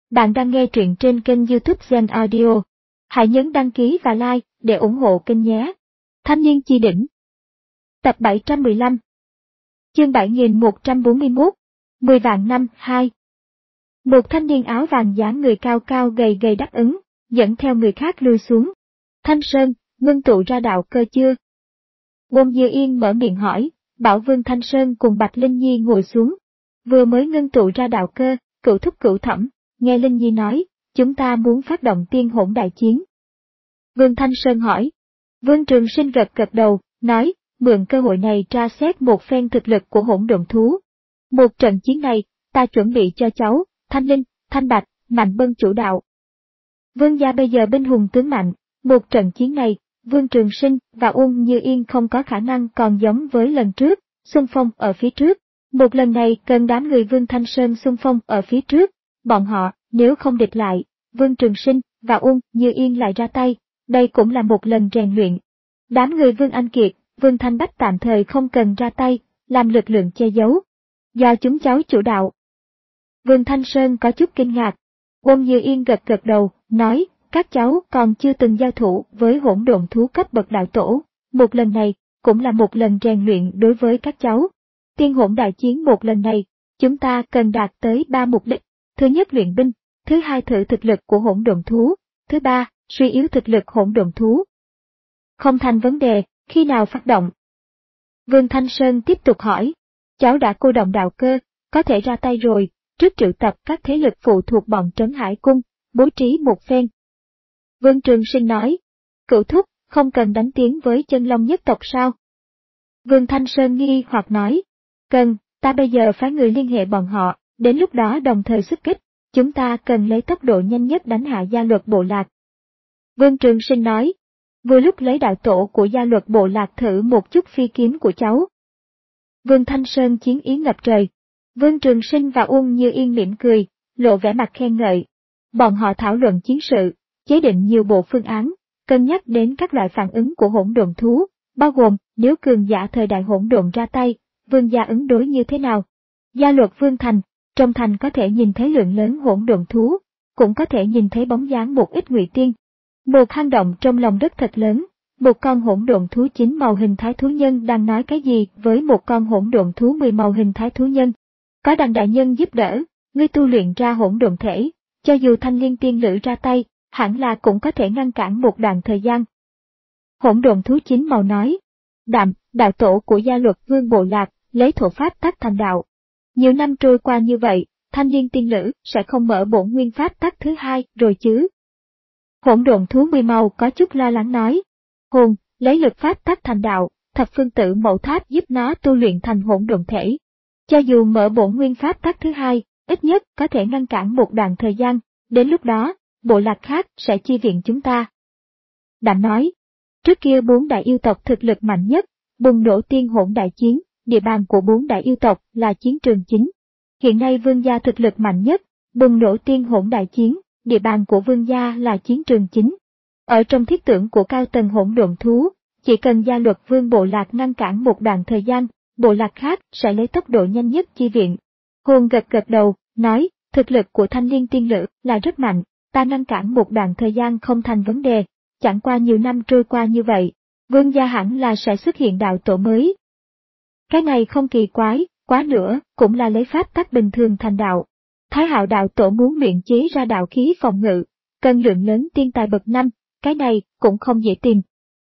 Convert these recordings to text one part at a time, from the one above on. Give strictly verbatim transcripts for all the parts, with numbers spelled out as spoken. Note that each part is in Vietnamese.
Bạn đang nghe truyện trên kênh YouTube Zen Audio. Hãy nhấn đăng ký và like để ủng hộ kênh nhé. Thanh niên chi đỉnh. Tập bảy trăm mười lăm. Chương bảy nghìn một trăm bốn mươi mốt. mười vạn năm, hai. Một thanh niên áo vàng dáng người cao cao gầy gầy đáp ứng, dẫn theo người khác lui xuống. Thanh Sơn, ngưng tụ ra đạo cơ chưa? Bôn Dư Yên mở miệng hỏi, bảo Vương Thanh Sơn cùng Bạch Linh Nhi ngồi xuống. Vừa mới ngưng tụ ra đạo cơ, cửu thúc cửu thẩm, nghe Linh Nhi nói, chúng ta muốn phát động tiên hỗn đại chiến. Vương Thanh Sơn hỏi. Vương Trường Sinh gật gật đầu, nói, mượn cơ hội này tra xét một phen thực lực của hỗn độn thú. Một trận chiến này, ta chuẩn bị cho cháu, Thanh Linh, Thanh Bạch, Mạnh Bân chủ đạo. Vương gia bây giờ binh hùng tướng mạnh, một trận chiến này, Vương Trường Sinh và Uông Như Yên không có khả năng còn giống với lần trước, xung phong ở phía trước. Một lần này cần đám người Vương Thanh Sơn xung phong ở phía trước, bọn họ, nếu không địch lại, Vương Trường Sinh và Uông Như Yên lại ra tay, đây cũng là một lần rèn luyện. Đám người Vương Anh Kiệt, Vương Thanh Bách tạm thời không cần ra tay, làm lực lượng che giấu. Do chúng cháu chủ đạo. Vương Thanh Sơn có chút kinh ngạc. Uông Như Yên gật gật đầu, nói, các cháu còn chưa từng giao thủ với hỗn độn thú cấp bậc đạo tổ, một lần này, cũng là một lần rèn luyện đối với các cháu. Tiên hỗn đại chiến một lần này, chúng ta cần đạt tới ba mục đích. Thứ nhất luyện binh, thứ hai thử thực lực của hỗn độn thú, thứ ba, suy yếu thực lực hỗn độn thú. Không thành vấn đề, khi nào phát động? Vương Thanh Sơn tiếp tục hỏi, cháu đã cô động đạo cơ, có thể ra tay rồi, trước triệu tập các thế lực phụ thuộc bọn Trấn Hải Cung, bố trí một phen. Vương Trường Sinh nói, cửu thúc, không cần đánh tiếng với chân long nhất tộc sao? Vương Thanh Sơn nghi hoặc nói, cần, ta bây giờ phái người liên hệ bọn họ, đến lúc đó đồng thời xuất kích, chúng ta cần lấy tốc độ nhanh nhất đánh hạ gia luật bộ lạc. Vương Trường Sinh nói, vừa lúc lấy đạo tổ của gia luật bộ lạc thử một chút phi kiếm của cháu. Vương Thanh Sơn chiến ý ngập trời. Vương Trường Sinh và Uông Như Yên mỉm cười, lộ vẻ mặt khen ngợi. Bọn họ thảo luận chiến sự, chế định nhiều bộ phương án, cân nhắc đến các loại phản ứng của hỗn độn thú, bao gồm nếu cường giả thời đại hỗn độn ra tay, vương gia ứng đối như thế nào. Gia luật Vương Thành, trong thành có thể nhìn thấy lượng lớn hỗn độn thú, cũng có thể nhìn thấy bóng dáng một ít ngụy tiên. Một hang động trong lòng đất thật lớn, một con hỗn độn thú chín màu hình thái thú nhân đang nói cái gì với một con hỗn độn thú mười màu hình thái thú nhân. Có đằng đại nhân giúp đỡ, ngươi tu luyện ra hỗn độn thể, cho dù thanh liên tiên lữ ra tay, hẳn là cũng có thể ngăn cản một đoạn thời gian. Hỗn độn thú chín màu nói, đạm, đạo tổ của gia luật Vương bộ lạc, lấy thổ pháp tắc thành đạo. Nhiều năm trôi qua như vậy, thanh liên tiên lữ sẽ không mở bổn nguyên pháp tắc thứ hai rồi chứ? Hỗn độn thú mười màu có chút lo lắng nói, hồn, lấy lực pháp tắc thành đạo, thập phương tử mẫu tháp giúp nó tu luyện thành hỗn độn thể. Cho dù mở bổn nguyên pháp tắc thứ hai, ít nhất có thể ngăn cản một đoạn thời gian, đến lúc đó, bộ lạc khác sẽ chi viện chúng ta. Đạm nói, trước kia bốn đại yêu tộc thực lực mạnh nhất, bùng nổ tiên hỗn đại chiến, địa bàn của bốn đại yêu tộc là chiến trường chính. Hiện nay vương gia thực lực mạnh nhất, bùng nổ tiên hỗn đại chiến, địa bàn của vương gia là chiến trường chính. Ở trong thiết tưởng của cao tầng hỗn độn thú, chỉ cần gia luật Vương bộ lạc ngăn cản một đoạn thời gian, bộ lạc khác sẽ lấy tốc độ nhanh nhất chi viện. Hồn gật gật đầu, nói, thực lực của thanh liên tiên lữ là rất mạnh, ta ngăn cản một đoạn thời gian không thành vấn đề, chẳng qua nhiều năm trôi qua như vậy, vương gia hẳn là sẽ xuất hiện đạo tổ mới. Cái này không kỳ quái, quá nữa, cũng là lấy pháp tắc bình thường thành đạo. Thái Hạo đạo tổ muốn luyện chế ra đạo khí phòng ngự, cần lượng lớn tiên tài bậc năm, cái này cũng không dễ tìm.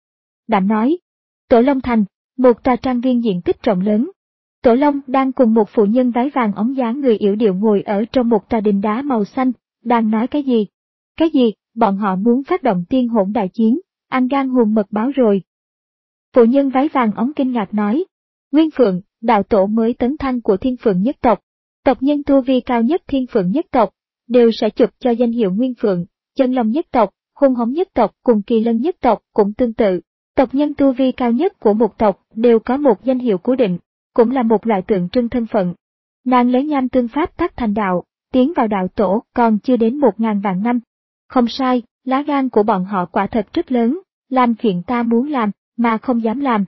Đạm nói, Tổ Long Thành, một tòa trang viên diện tích rộng lớn. Tổ Long đang cùng một phụ nhân váy vàng óng dáng người yểu điệu ngồi ở trong một tòa đình đá màu xanh, đang nói cái gì? Cái gì, bọn họ muốn phát động tiên hỗn đại chiến, ăn gan hùm mật báo rồi. Phụ nhân váy vàng óng kinh ngạc nói, Nguyên Phượng, đạo tổ mới tấn thăng của Thiên Phượng nhất tộc, tộc nhân tu vi cao nhất Thiên Phượng nhất tộc, đều sẽ chụp cho danh hiệu Nguyên Phượng, Chân Long nhất tộc, Hung Hống nhất tộc cùng Kỳ Lân nhất tộc cũng tương tự. Tộc nhân tu vi cao nhất của một tộc đều có một danh hiệu cố định, cũng là một loại tượng trưng thân phận. Nàng lấy nham tương pháp tắc thành đạo, tiến vào đạo tổ còn chưa đến một ngàn vạn năm. Không sai, lá gan của bọn họ quả thật rất lớn, làm chuyện ta muốn làm, mà không dám làm.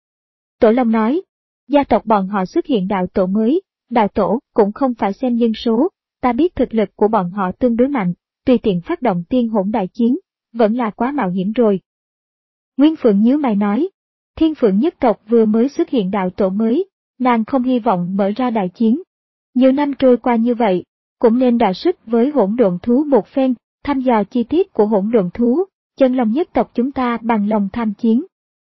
Tổ Long nói, gia tộc bọn họ xuất hiện đạo tổ mới, đạo tổ cũng không phải xem nhân số, ta biết thực lực của bọn họ tương đối mạnh, tùy tiện phát động tiên hỗn đại chiến, vẫn là quá mạo hiểm rồi. Nguyên Phượng nhíu mày nói, Thiên Phượng nhất tộc vừa mới xuất hiện đạo tổ mới, nàng không hy vọng mở ra đại chiến. Nhiều năm trôi qua như vậy, cũng nên đọ sức với hỗn độn thú một phen, thăm dò chi tiết của hỗn độn thú, chân long nhất tộc chúng ta bằng lòng tham chiến.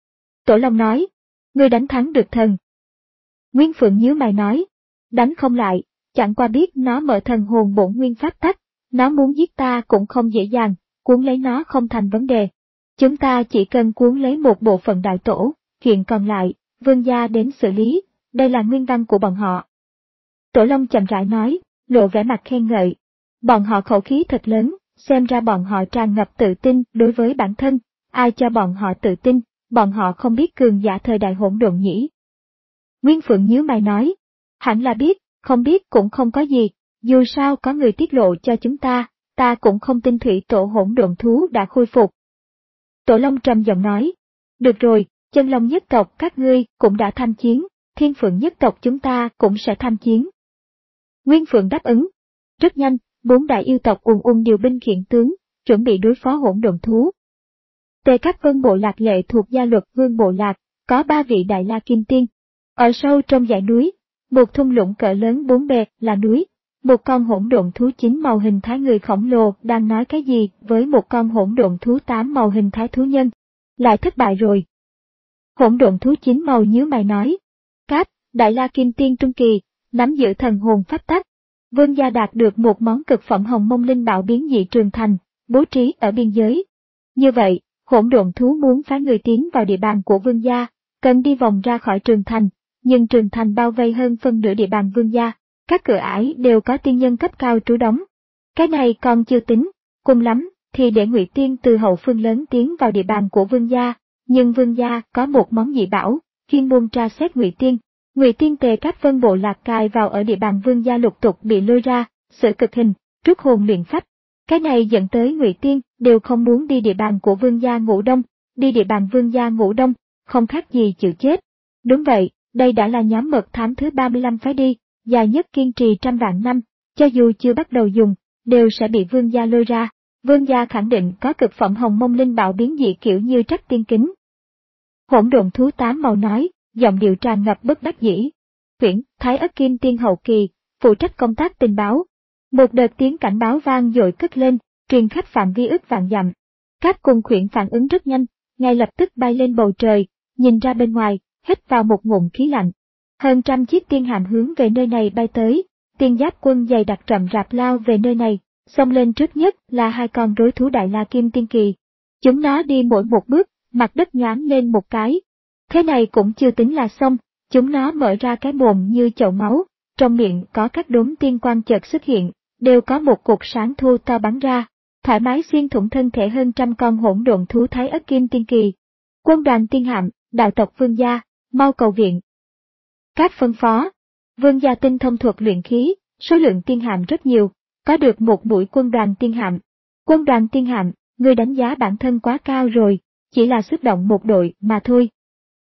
Tổ Long nói, ngươi đánh thắng được thần. Nguyên Phượng nhíu mày nói, đánh không lại, chẳng qua biết nó mở thần hồn bổn nguyên pháp tắc, nó muốn giết ta cũng không dễ dàng, cuốn lấy nó không thành vấn đề. Chúng ta chỉ cần cuốn lấy một bộ phận đại tổ, chuyện còn lại, vương gia đến xử lý, đây là nguyên văn của bọn họ. Tổ Long chậm rãi nói, lộ vẻ mặt khen ngợi. Bọn họ khẩu khí thật lớn, xem ra bọn họ tràn ngập tự tin đối với bản thân, ai cho bọn họ tự tin, bọn họ không biết cường giả thời đại hỗn độn nhỉ. Nguyên Phượng nhíu mày nói, hẳn là biết, không biết cũng không có gì, dù sao có người tiết lộ cho chúng ta, ta cũng không tin thủy tổ hỗn độn thú đã khôi phục. Tổ Long trầm giọng nói, được rồi, chân long nhất tộc các ngươi cũng đã tham chiến, Thiên Phượng nhất tộc chúng ta cũng sẽ tham chiến. Nguyên Phượng đáp ứng. Rất nhanh, bốn đại yêu tộc ùn ùn điều binh khiển tướng, chuẩn bị đối phó hỗn độn thú. Tề Các Vân bộ lạc lệ thuộc gia luật vương bộ lạc, có ba vị đại la kim tiên. Ở sâu trong dãy núi, một thung lũng cỡ lớn bốn bề là núi, một con hỗn độn thú chín màu hình thái người khổng lồ đang nói cái gì với một con hỗn độn thú tám màu hình thái thú nhân. Lại thất bại rồi. Hỗn độn thú chín màu nhíu mày nói, Cáp, đại la kim tiên trung kỳ, nắm giữ thần hồn pháp tắc. Vương gia đạt được một món cực phẩm hồng mông linh bảo biến dị trường thành, bố trí ở biên giới. Như vậy, hỗn độn thú muốn phái người tiến vào địa bàn của vương gia, cần đi vòng ra khỏi trường thành, nhưng trường thành bao vây hơn phân nửa địa bàn vương gia, các cửa ải đều có tiên nhân cấp cao trú đóng. Cái này còn chưa tính, cùng lắm thì để Ngụy Tiên từ hậu phương lớn tiến vào địa bàn của vương gia, nhưng vương gia có một món dị bảo, chuyên môn tra xét Ngụy Tiên. Ngụy Tiên Tề Các Vân bộ lạc cài vào ở địa bàn vương gia lục tục bị lôi ra, xử cực hình, rút hồn luyện phách. Cái này dẫn tới Ngụy Tiên đều không muốn đi địa bàn của vương gia Ngũ Đông, đi địa bàn vương gia Ngũ Đông, không khác gì chịu chết. Đúng vậy, đây đã là nhóm mật thám thứ ba mươi lăm phái đi, dài nhất kiên trì trăm vạn năm, cho dù chưa bắt đầu dùng, đều sẽ bị vương gia lôi ra. Vương gia khẳng định có cực phẩm hồng mông linh bảo biến dị kiểu như trắc tiên kính. Hỗn độn thú tám màu nói, giọng điệu tràn ngập bất đắc dĩ. Quyển, Thái Ất Kim Tiên hậu kỳ, phụ trách công tác tình báo. Một đợt tiếng cảnh báo vang dội cất lên, truyền khắp phạm vi ức vạn dặm. Các cùng khuyển phản ứng rất nhanh, ngay lập tức bay lên bầu trời, nhìn ra bên ngoài, hít vào một ngụm khí lạnh. Hơn trăm chiếc tiên hạm hướng về nơi này bay tới, tiên giáp quân dày đặc rậm rạp lao về nơi này, xông lên trước nhất là hai con rối thú đại la kim tiên kỳ. Chúng nó đi mỗi một bước, mặt đất nhoáng lên một cái. Thế này cũng chưa tính là xong, chúng nó mở ra cái mồm như chậu máu, trong miệng có các đốm tiên quang chợt xuất hiện, đều có một cột sáng thô to bắn ra, thoải mái xuyên thủng thân thể hơn trăm con hỗn độn thú Thái Ất Kim Tiên kỳ. Quân đoàn tiên hạm, đạo tộc vương gia, mau cầu viện. Các phân phó, vương gia tinh thông thuật luyện khí, số lượng tiên hạm rất nhiều, có được một mũi quân đoàn tiên hạm. Quân đoàn tiên hạm, người đánh giá bản thân quá cao rồi, chỉ là xuất động một đội mà thôi.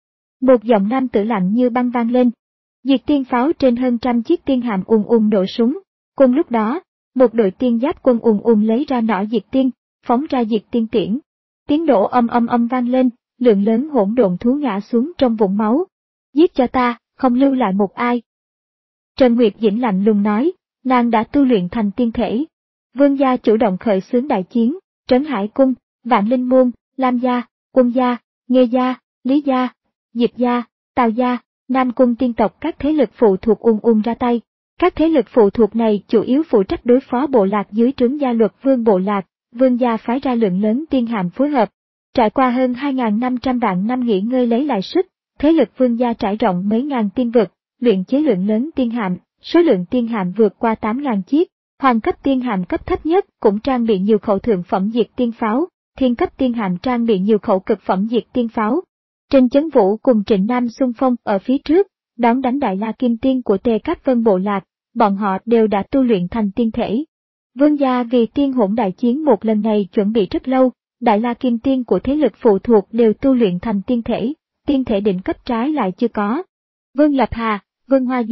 Một giọng nam tử lạnh như băng vang lên. Diệt tiên pháo trên hơn trăm chiếc tiên hạm ùn ùn nổ súng. Cùng lúc đó, một đội tiên giáp quân ùn ùn lấy ra nỏ diệt tiên, phóng ra diệt tiên tiễn. Tiếng nổ âm âm âm vang lên, lượng lớn hỗn độn thú ngã xuống trong vũng máu. Giết cho ta, không lưu lại một ai. Trần Nguyệt Dĩnh lạnh lùng nói, nàng đã tu luyện thành tiên thể. Vương gia chủ động khởi xướng đại chiến, Trấn Hải Cung, Vạn Linh Môn, Lam gia, Quân gia, Nghê gia, Lý gia, Diệp gia, Tào gia, Nam Cung tiên tộc các thế lực phụ thuộc ùn ùn ra tay. Các thế lực phụ thuộc này chủ yếu phụ trách đối phó bộ lạc dưới trướng gia luật vương bộ lạc, vương gia phái ra lượng lớn tiên hạm phối hợp. Trải qua hơn hai nghìn năm trăm vạn năm nghỉ ngơi lấy lại sức, thế lực vương gia trải rộng mấy ngàn tiên vực, luyện chế lượng lớn tiên hạm, số lượng tiên hạm vượt qua tám nghìn chiếc. Hoàng cấp tiên hạm cấp thấp nhất cũng trang bị nhiều khẩu thượng phẩm diệt tiên pháo, thiên cấp tiên hạm trang bị nhiều khẩu cực phẩm diệt tiên pháo. Trên Chấn Vũ cùng Trịnh Nam xung phong ở phía trước, đón đánh đại la kim tiên của Tề Các Vân bộ lạc, bọn họ đều đã tu luyện thành tiên thể. Vương gia vì tiên hỗn đại chiến một lần này chuẩn bị rất lâu, đại la kim tiên của thế lực phụ thuộc đều tu luyện thành tiên thể, tiên thể đỉnh cấp trái lại chưa có. Vương Lập Hà, Vương Hoa Duyệt,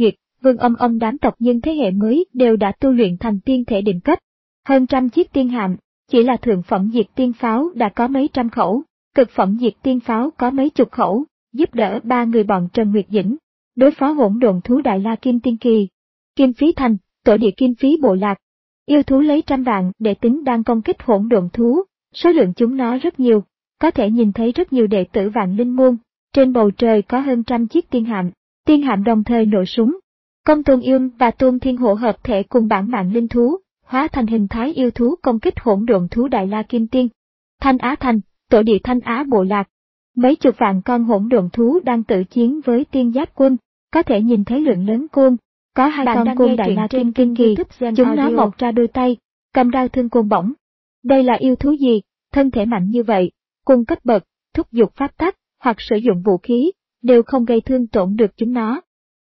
vương ông ông đám tộc nhân thế hệ mới đều đã tu luyện thành tiên thể đỉnh cấp. Hơn trăm chiếc tiên hạm, chỉ là thượng phẩm diệt tiên pháo đã có mấy trăm khẩu, cực phẩm diệt tiên pháo có mấy chục khẩu, giúp đỡ ba người bọn Trần Nguyệt Dĩnh, đối phó hỗn độn thú Đại La Kim Tiên Kỳ. Kim Phí Thành, tổ địa Kim Phí bộ lạc. Yêu thú lấy trăm vạn để tính đang công kích hỗn độn thú, số lượng chúng nó rất nhiều, có thể nhìn thấy rất nhiều đệ tử Vạn Linh Môn. Trên bầu trời có hơn trăm chiếc tiên hạm, tiên hạm đồng thời nổ súng. Công Tôn Yêu và Tôn Thiên Hổ hợp thể cùng bản mạng linh thú, hóa thành hình thái yêu thú công kích hỗn độn thú Đại La Kim Tiên. Thanh Á Thành, tổ địa Thanh Á bộ lạc. Mấy chục vạn con hỗn độn thú đang tự chiến với tiên giáp quân, có thể nhìn thấy lượng lớn côn. Có hai con côn Đại La Kim Tiên Kỳ, chúng nó mọc ra đôi tay, cầm đao thương côn bổng. Đây là yêu thú gì, thân thể mạnh như vậy, cung cấp bậc, thúc giục pháp tắc, hoặc sử dụng vũ khí, đều không gây thương tổn được chúng nó.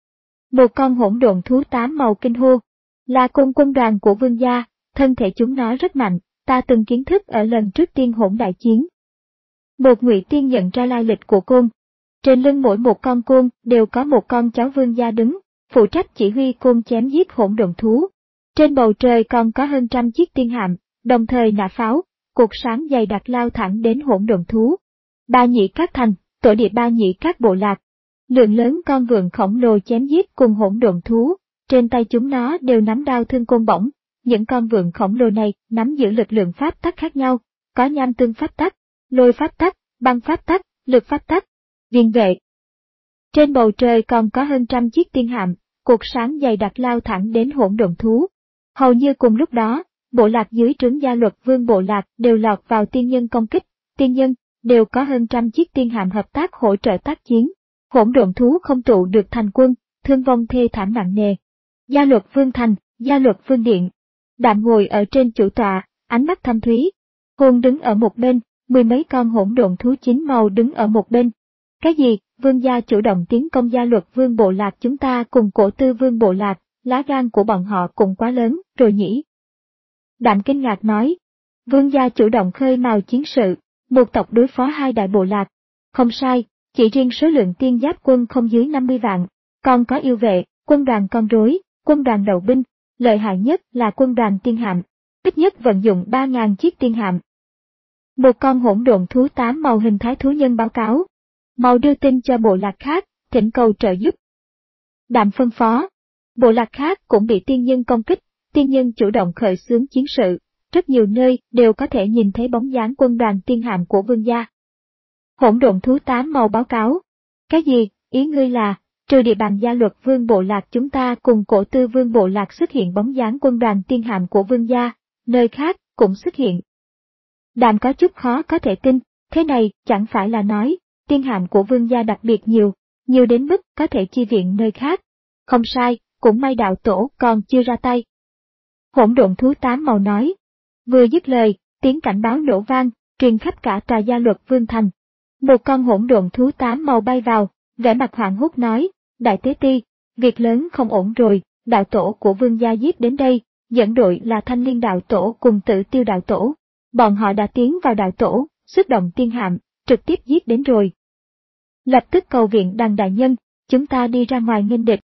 Một con hỗn độn thú tám màu kinh hô, là côn quân đoàn của vương gia, thân thể chúng nó rất mạnh, ta từng kiến thức ở lần trước tiên hỗn đại chiến. Một ngụy tiên nhận ra lai lịch của côn. Trên lưng mỗi một con côn đều có một con cháu vương gia đứng, phụ trách chỉ huy côn chém giết hỗn độn thú. Trên bầu trời còn có hơn trăm chiếc tiên hạm, đồng thời nã pháo, cột sáng dày đặc lao thẳng đến hỗn độn thú. Ba Nhĩ Các Thành, tổ địa Ba Nhĩ Các bộ lạc. Lượng lớn con vượn khổng lồ chém giết cùng hỗn độn thú, trên tay chúng nó đều nắm đao thương côn bổng. Những con vượn khổng lồ này nắm giữ lực lượng pháp tắc khác nhau, có nham tương pháp tắc, lôi pháp tắc, băng pháp tắc, lực pháp tắc, viên vệ. Trên bầu trời còn có hơn trăm chiếc tiên hạm, cột sáng dày đặc lao thẳng đến hỗn độn thú. Hầu như cùng lúc đó, bộ lạc dưới trướng Gia Luật Vương bộ lạc đều lọt vào tiên nhân công kích, tiên nhân đều có hơn trăm chiếc tiên hạm hợp tác hỗ trợ tác chiến. Hỗn độn thú không tụ được thành quân, thương vong thê thảm nặng nề. Gia Luật Vương thành, Gia Luật Vương điện. Đạm ngồi ở trên chủ tọa, ánh mắt thâm thúy. Hôn đứng ở một bên, mười mấy con hỗn độn thú chín màu đứng ở một bên. Cái gì? Vương gia chủ động tiến công Gia Luật Vương bộ lạc chúng ta cùng Cổ Tư Vương bộ lạc, lá gan của bọn họ cũng quá lớn rồi nhỉ? Đạm kinh ngạc nói. Vương gia chủ động khơi mào chiến sự, một tộc đối phó hai đại bộ lạc. Không sai, chỉ riêng số lượng tiên giáp quân không dưới năm mươi vạn, còn có yêu vệ, quân đoàn con rối, quân đoàn đậu binh, lợi hại nhất là quân đoàn tiên hạm, ít nhất vận dụng ba nghìn chiếc tiên hạm. Một con hỗn độn thú tám màu hình thái thú nhân báo cáo. Mau đưa tin cho bộ lạc khác, thỉnh cầu trợ giúp. Đạm phân phó. Bộ lạc khác cũng bị tiên nhân công kích, tiên nhân chủ động khởi xướng chiến sự, rất nhiều nơi đều có thể nhìn thấy bóng dáng quân đoàn tiên hạm của vương gia. Hỗn độn thú tám màu báo cáo. Cái gì, ý ngươi là, trừ địa bàn Gia Luật Vương bộ lạc chúng ta cùng Cổ Tư Vương bộ lạc xuất hiện bóng dáng quân đoàn tiên hạm của vương gia, nơi khác cũng xuất hiện. Đạm có chút khó có thể tin, thế này chẳng phải là nói, tiên hạm của vương gia đặc biệt nhiều, nhiều đến mức có thể chi viện nơi khác. Không sai, cũng may đạo tổ còn chưa ra tay. Hỗn độn thú tám màu nói. Vừa dứt lời, tiếng cảnh báo nổ vang, truyền khắp cả tòa Gia Luật Vương thành. Một con hỗn độn thú tám màu bay vào, vẻ mặt hoảng hốt nói, Đại Tế Ti, việc lớn không ổn rồi, đạo tổ của vương gia giết đến đây, dẫn đội là Thanh Liên đạo tổ cùng Tử Tiêu đạo tổ. Bọn họ đã tiến vào đạo tổ, xuất động tiên hạm, trực tiếp giết đến rồi. Lập tức cầu viện Đằng đại nhân, chúng ta đi ra ngoài nghênh địch.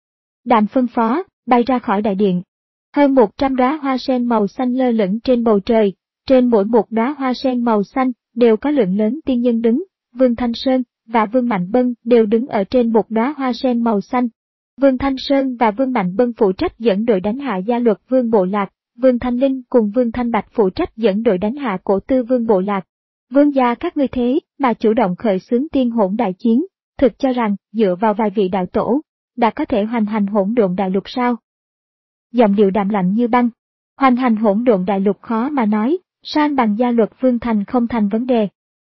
Đạm phân phó, bay ra khỏi đại điện. Hơn một trăm đóa hoa sen màu xanh lơ lửng trên bầu trời, trên mỗi một đóa hoa sen màu xanh đều có lượng lớn tiên nhân đứng, Vương Thanh Sơn và Vương Mạnh Bân đều đứng ở trên một đóa hoa sen màu xanh. Vương Thanh Sơn và Vương Mạnh Bân phụ trách dẫn đội đánh hạ Gia Luật Vương bộ lạc, Vương Thanh Linh cùng Vương Thanh Bạch phụ trách dẫn đội đánh hạ Cổ Tư Vương bộ lạc. Vương gia các ngươi thế mà chủ động khởi xướng tiên hỗn đại chiến, thực cho rằng dựa vào vài vị đạo tổ, đã có thể hoành hành hỗn độn đại lục sao? Giọng điệu đạm lạnh như băng, hoành hành hỗn độn đại lục khó mà nói, san bằng Gia Luật Vương thành không thành vấn đề.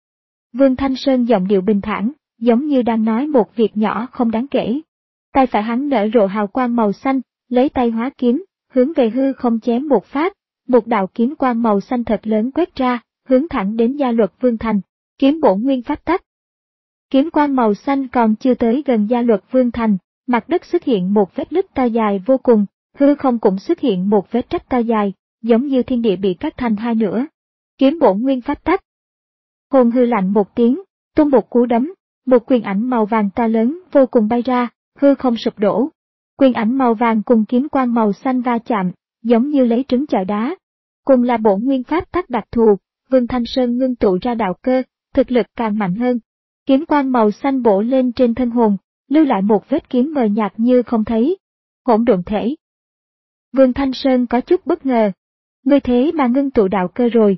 Vương Thanh Sơn giọng điệu bình thản, giống như đang nói một việc nhỏ không đáng kể. Tay phải hắn nở rộ hào quang màu xanh, lấy tay hóa kiếm, hướng về hư không chém một phát, một đạo kiếm quang màu xanh thật lớn quét ra, hướng thẳng đến Gia Luật Vương thành, kiếm bổn nguyên pháp tắc. Kiếm quang màu xanh còn chưa tới gần Gia Luật Vương thành, mặt đất xuất hiện một vết nứt to dài vô cùng, hư không cũng xuất hiện một vết rách to dài, giống như thiên địa bị cắt thành hai nửa. Kiếm bổn nguyên pháp tắc. Hồn hư lạnh một tiếng, tung một cú đấm, một quyền ảnh màu vàng to lớn vô cùng bay ra, hư không sụp đổ. Quyền ảnh màu vàng cùng kiếm quang màu xanh va chạm, giống như lấy trứng chọi đá. Cùng là bổn nguyên pháp tắc đặc thù, Vương Thanh Sơn ngưng tụ ra đạo cơ, thực lực càng mạnh hơn. Kiếm quang màu xanh bổ lên trên thân hồn, lưu lại một vết kiếm mờ nhạt như không thấy. Hỗn độn thể. Vương Thanh Sơn có chút bất ngờ. Ngươi thế mà ngưng tụ đạo cơ rồi.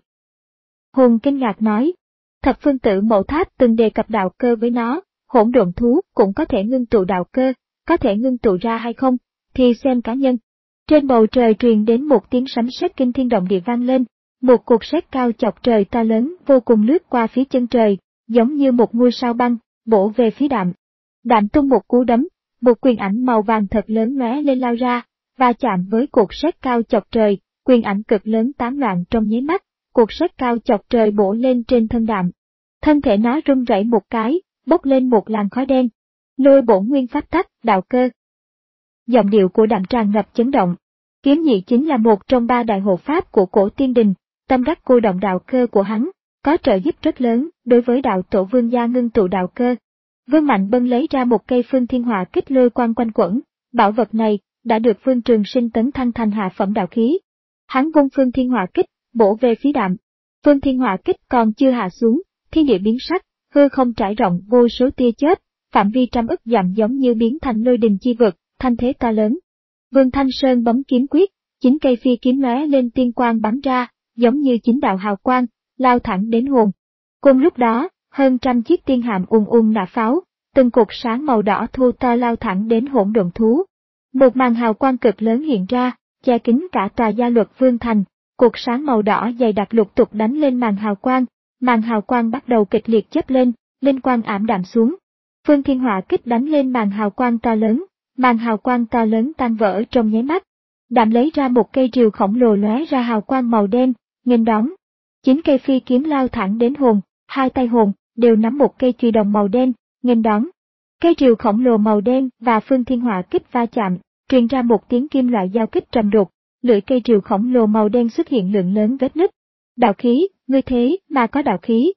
Hồn kinh ngạc nói. Thập phương tử Mậu Tháp từng đề cập đạo cơ với nó, hỗn độn thú cũng có thể ngưng tụ đạo cơ, có thể ngưng tụ ra hay không, thì xem cá nhân. Trên bầu trời truyền đến một tiếng sấm sét kinh thiên động địa vang lên, một cột sét cao chọc trời to lớn vô cùng lướt qua phía chân trời, giống như một ngôi sao băng, bổ về phía Đạm. Đạm tung một cú đấm, một quyền ảnh màu vàng thật lớn lóe lên lao ra, va chạm với cột sét cao chọc trời, quyền ảnh cực lớn tán loạn trong nháy mắt, cột sét cao chọc trời bổ lên trên thân Đạm. Thân thể nó rung rẩy một cái, bốc lên một làn khói đen. Lôi bổn nguyên pháp tắc, đạo cơ. Giọng điệu của Đạm tràn ngập chấn động. Kiếm nhị chính là một trong ba đại hộ pháp của cổ tiên đình, tâm đắc cô động đạo cơ của hắn, có trợ giúp rất lớn đối với đạo tổ Vương gia ngưng tụ đạo cơ. Vương Mạnh Bân lấy ra một cây Phương Thiên Hỏa Kích lôi quang quanh quẩn, bảo vật này đã được Vương Trường Sinh tấn thăng thành hạ phẩm đạo khí. Hắn vung Phương Thiên Hỏa Kích, bổ về phía Đạm. Phương Thiên Hỏa Kích còn chưa hạ xuống, thiên địa biến sắc, hư không trải rộng vô số tia chớp, phạm vi trăm ức dặm giống như biến thành lôi đình chi vực, thanh thế to lớn. Vương Thanh Sơn bấm kiếm quyết, chín cây phi kiếm lóe lên tiên quang bắn ra, giống như chín đạo hào quang, lao thẳng đến hồn. Cùng lúc đó, hơn trăm chiếc tiên hạm ùn ùn nã pháo, từng cột sáng màu đỏ thô to lao thẳng đến hỗn độn thú. Một màn hào quang cực lớn hiện ra, che kín cả tòa gia luật Vương Thành, cột sáng màu đỏ dày đặc lục tục đánh lên màn hào quang, màn hào quang bắt đầu kịch liệt chớp lên, linh quang ảm đạm xuống. Phương Thiên Hỏa Kích đánh lên màn hào quang to lớn, màn hào quang to lớn tan vỡ trong nháy mắt. Đạm lấy ra một cây rìu khổng lồ lóe ra hào quang màu đen, nghênh đón. Chín cây phi kiếm lao thẳng đến hồn, hai tay hồn đều nắm một cây chùy đồng màu đen, nghênh đón. Cây rìu khổng lồ màu đen và Phương Thiên Hỏa Kích va chạm, truyền ra một tiếng kim loại giao kích trầm đục, lưỡi cây rìu khổng lồ màu đen xuất hiện lượng lớn vết nứt. Đạo khí, ngươi thế mà có đạo khí.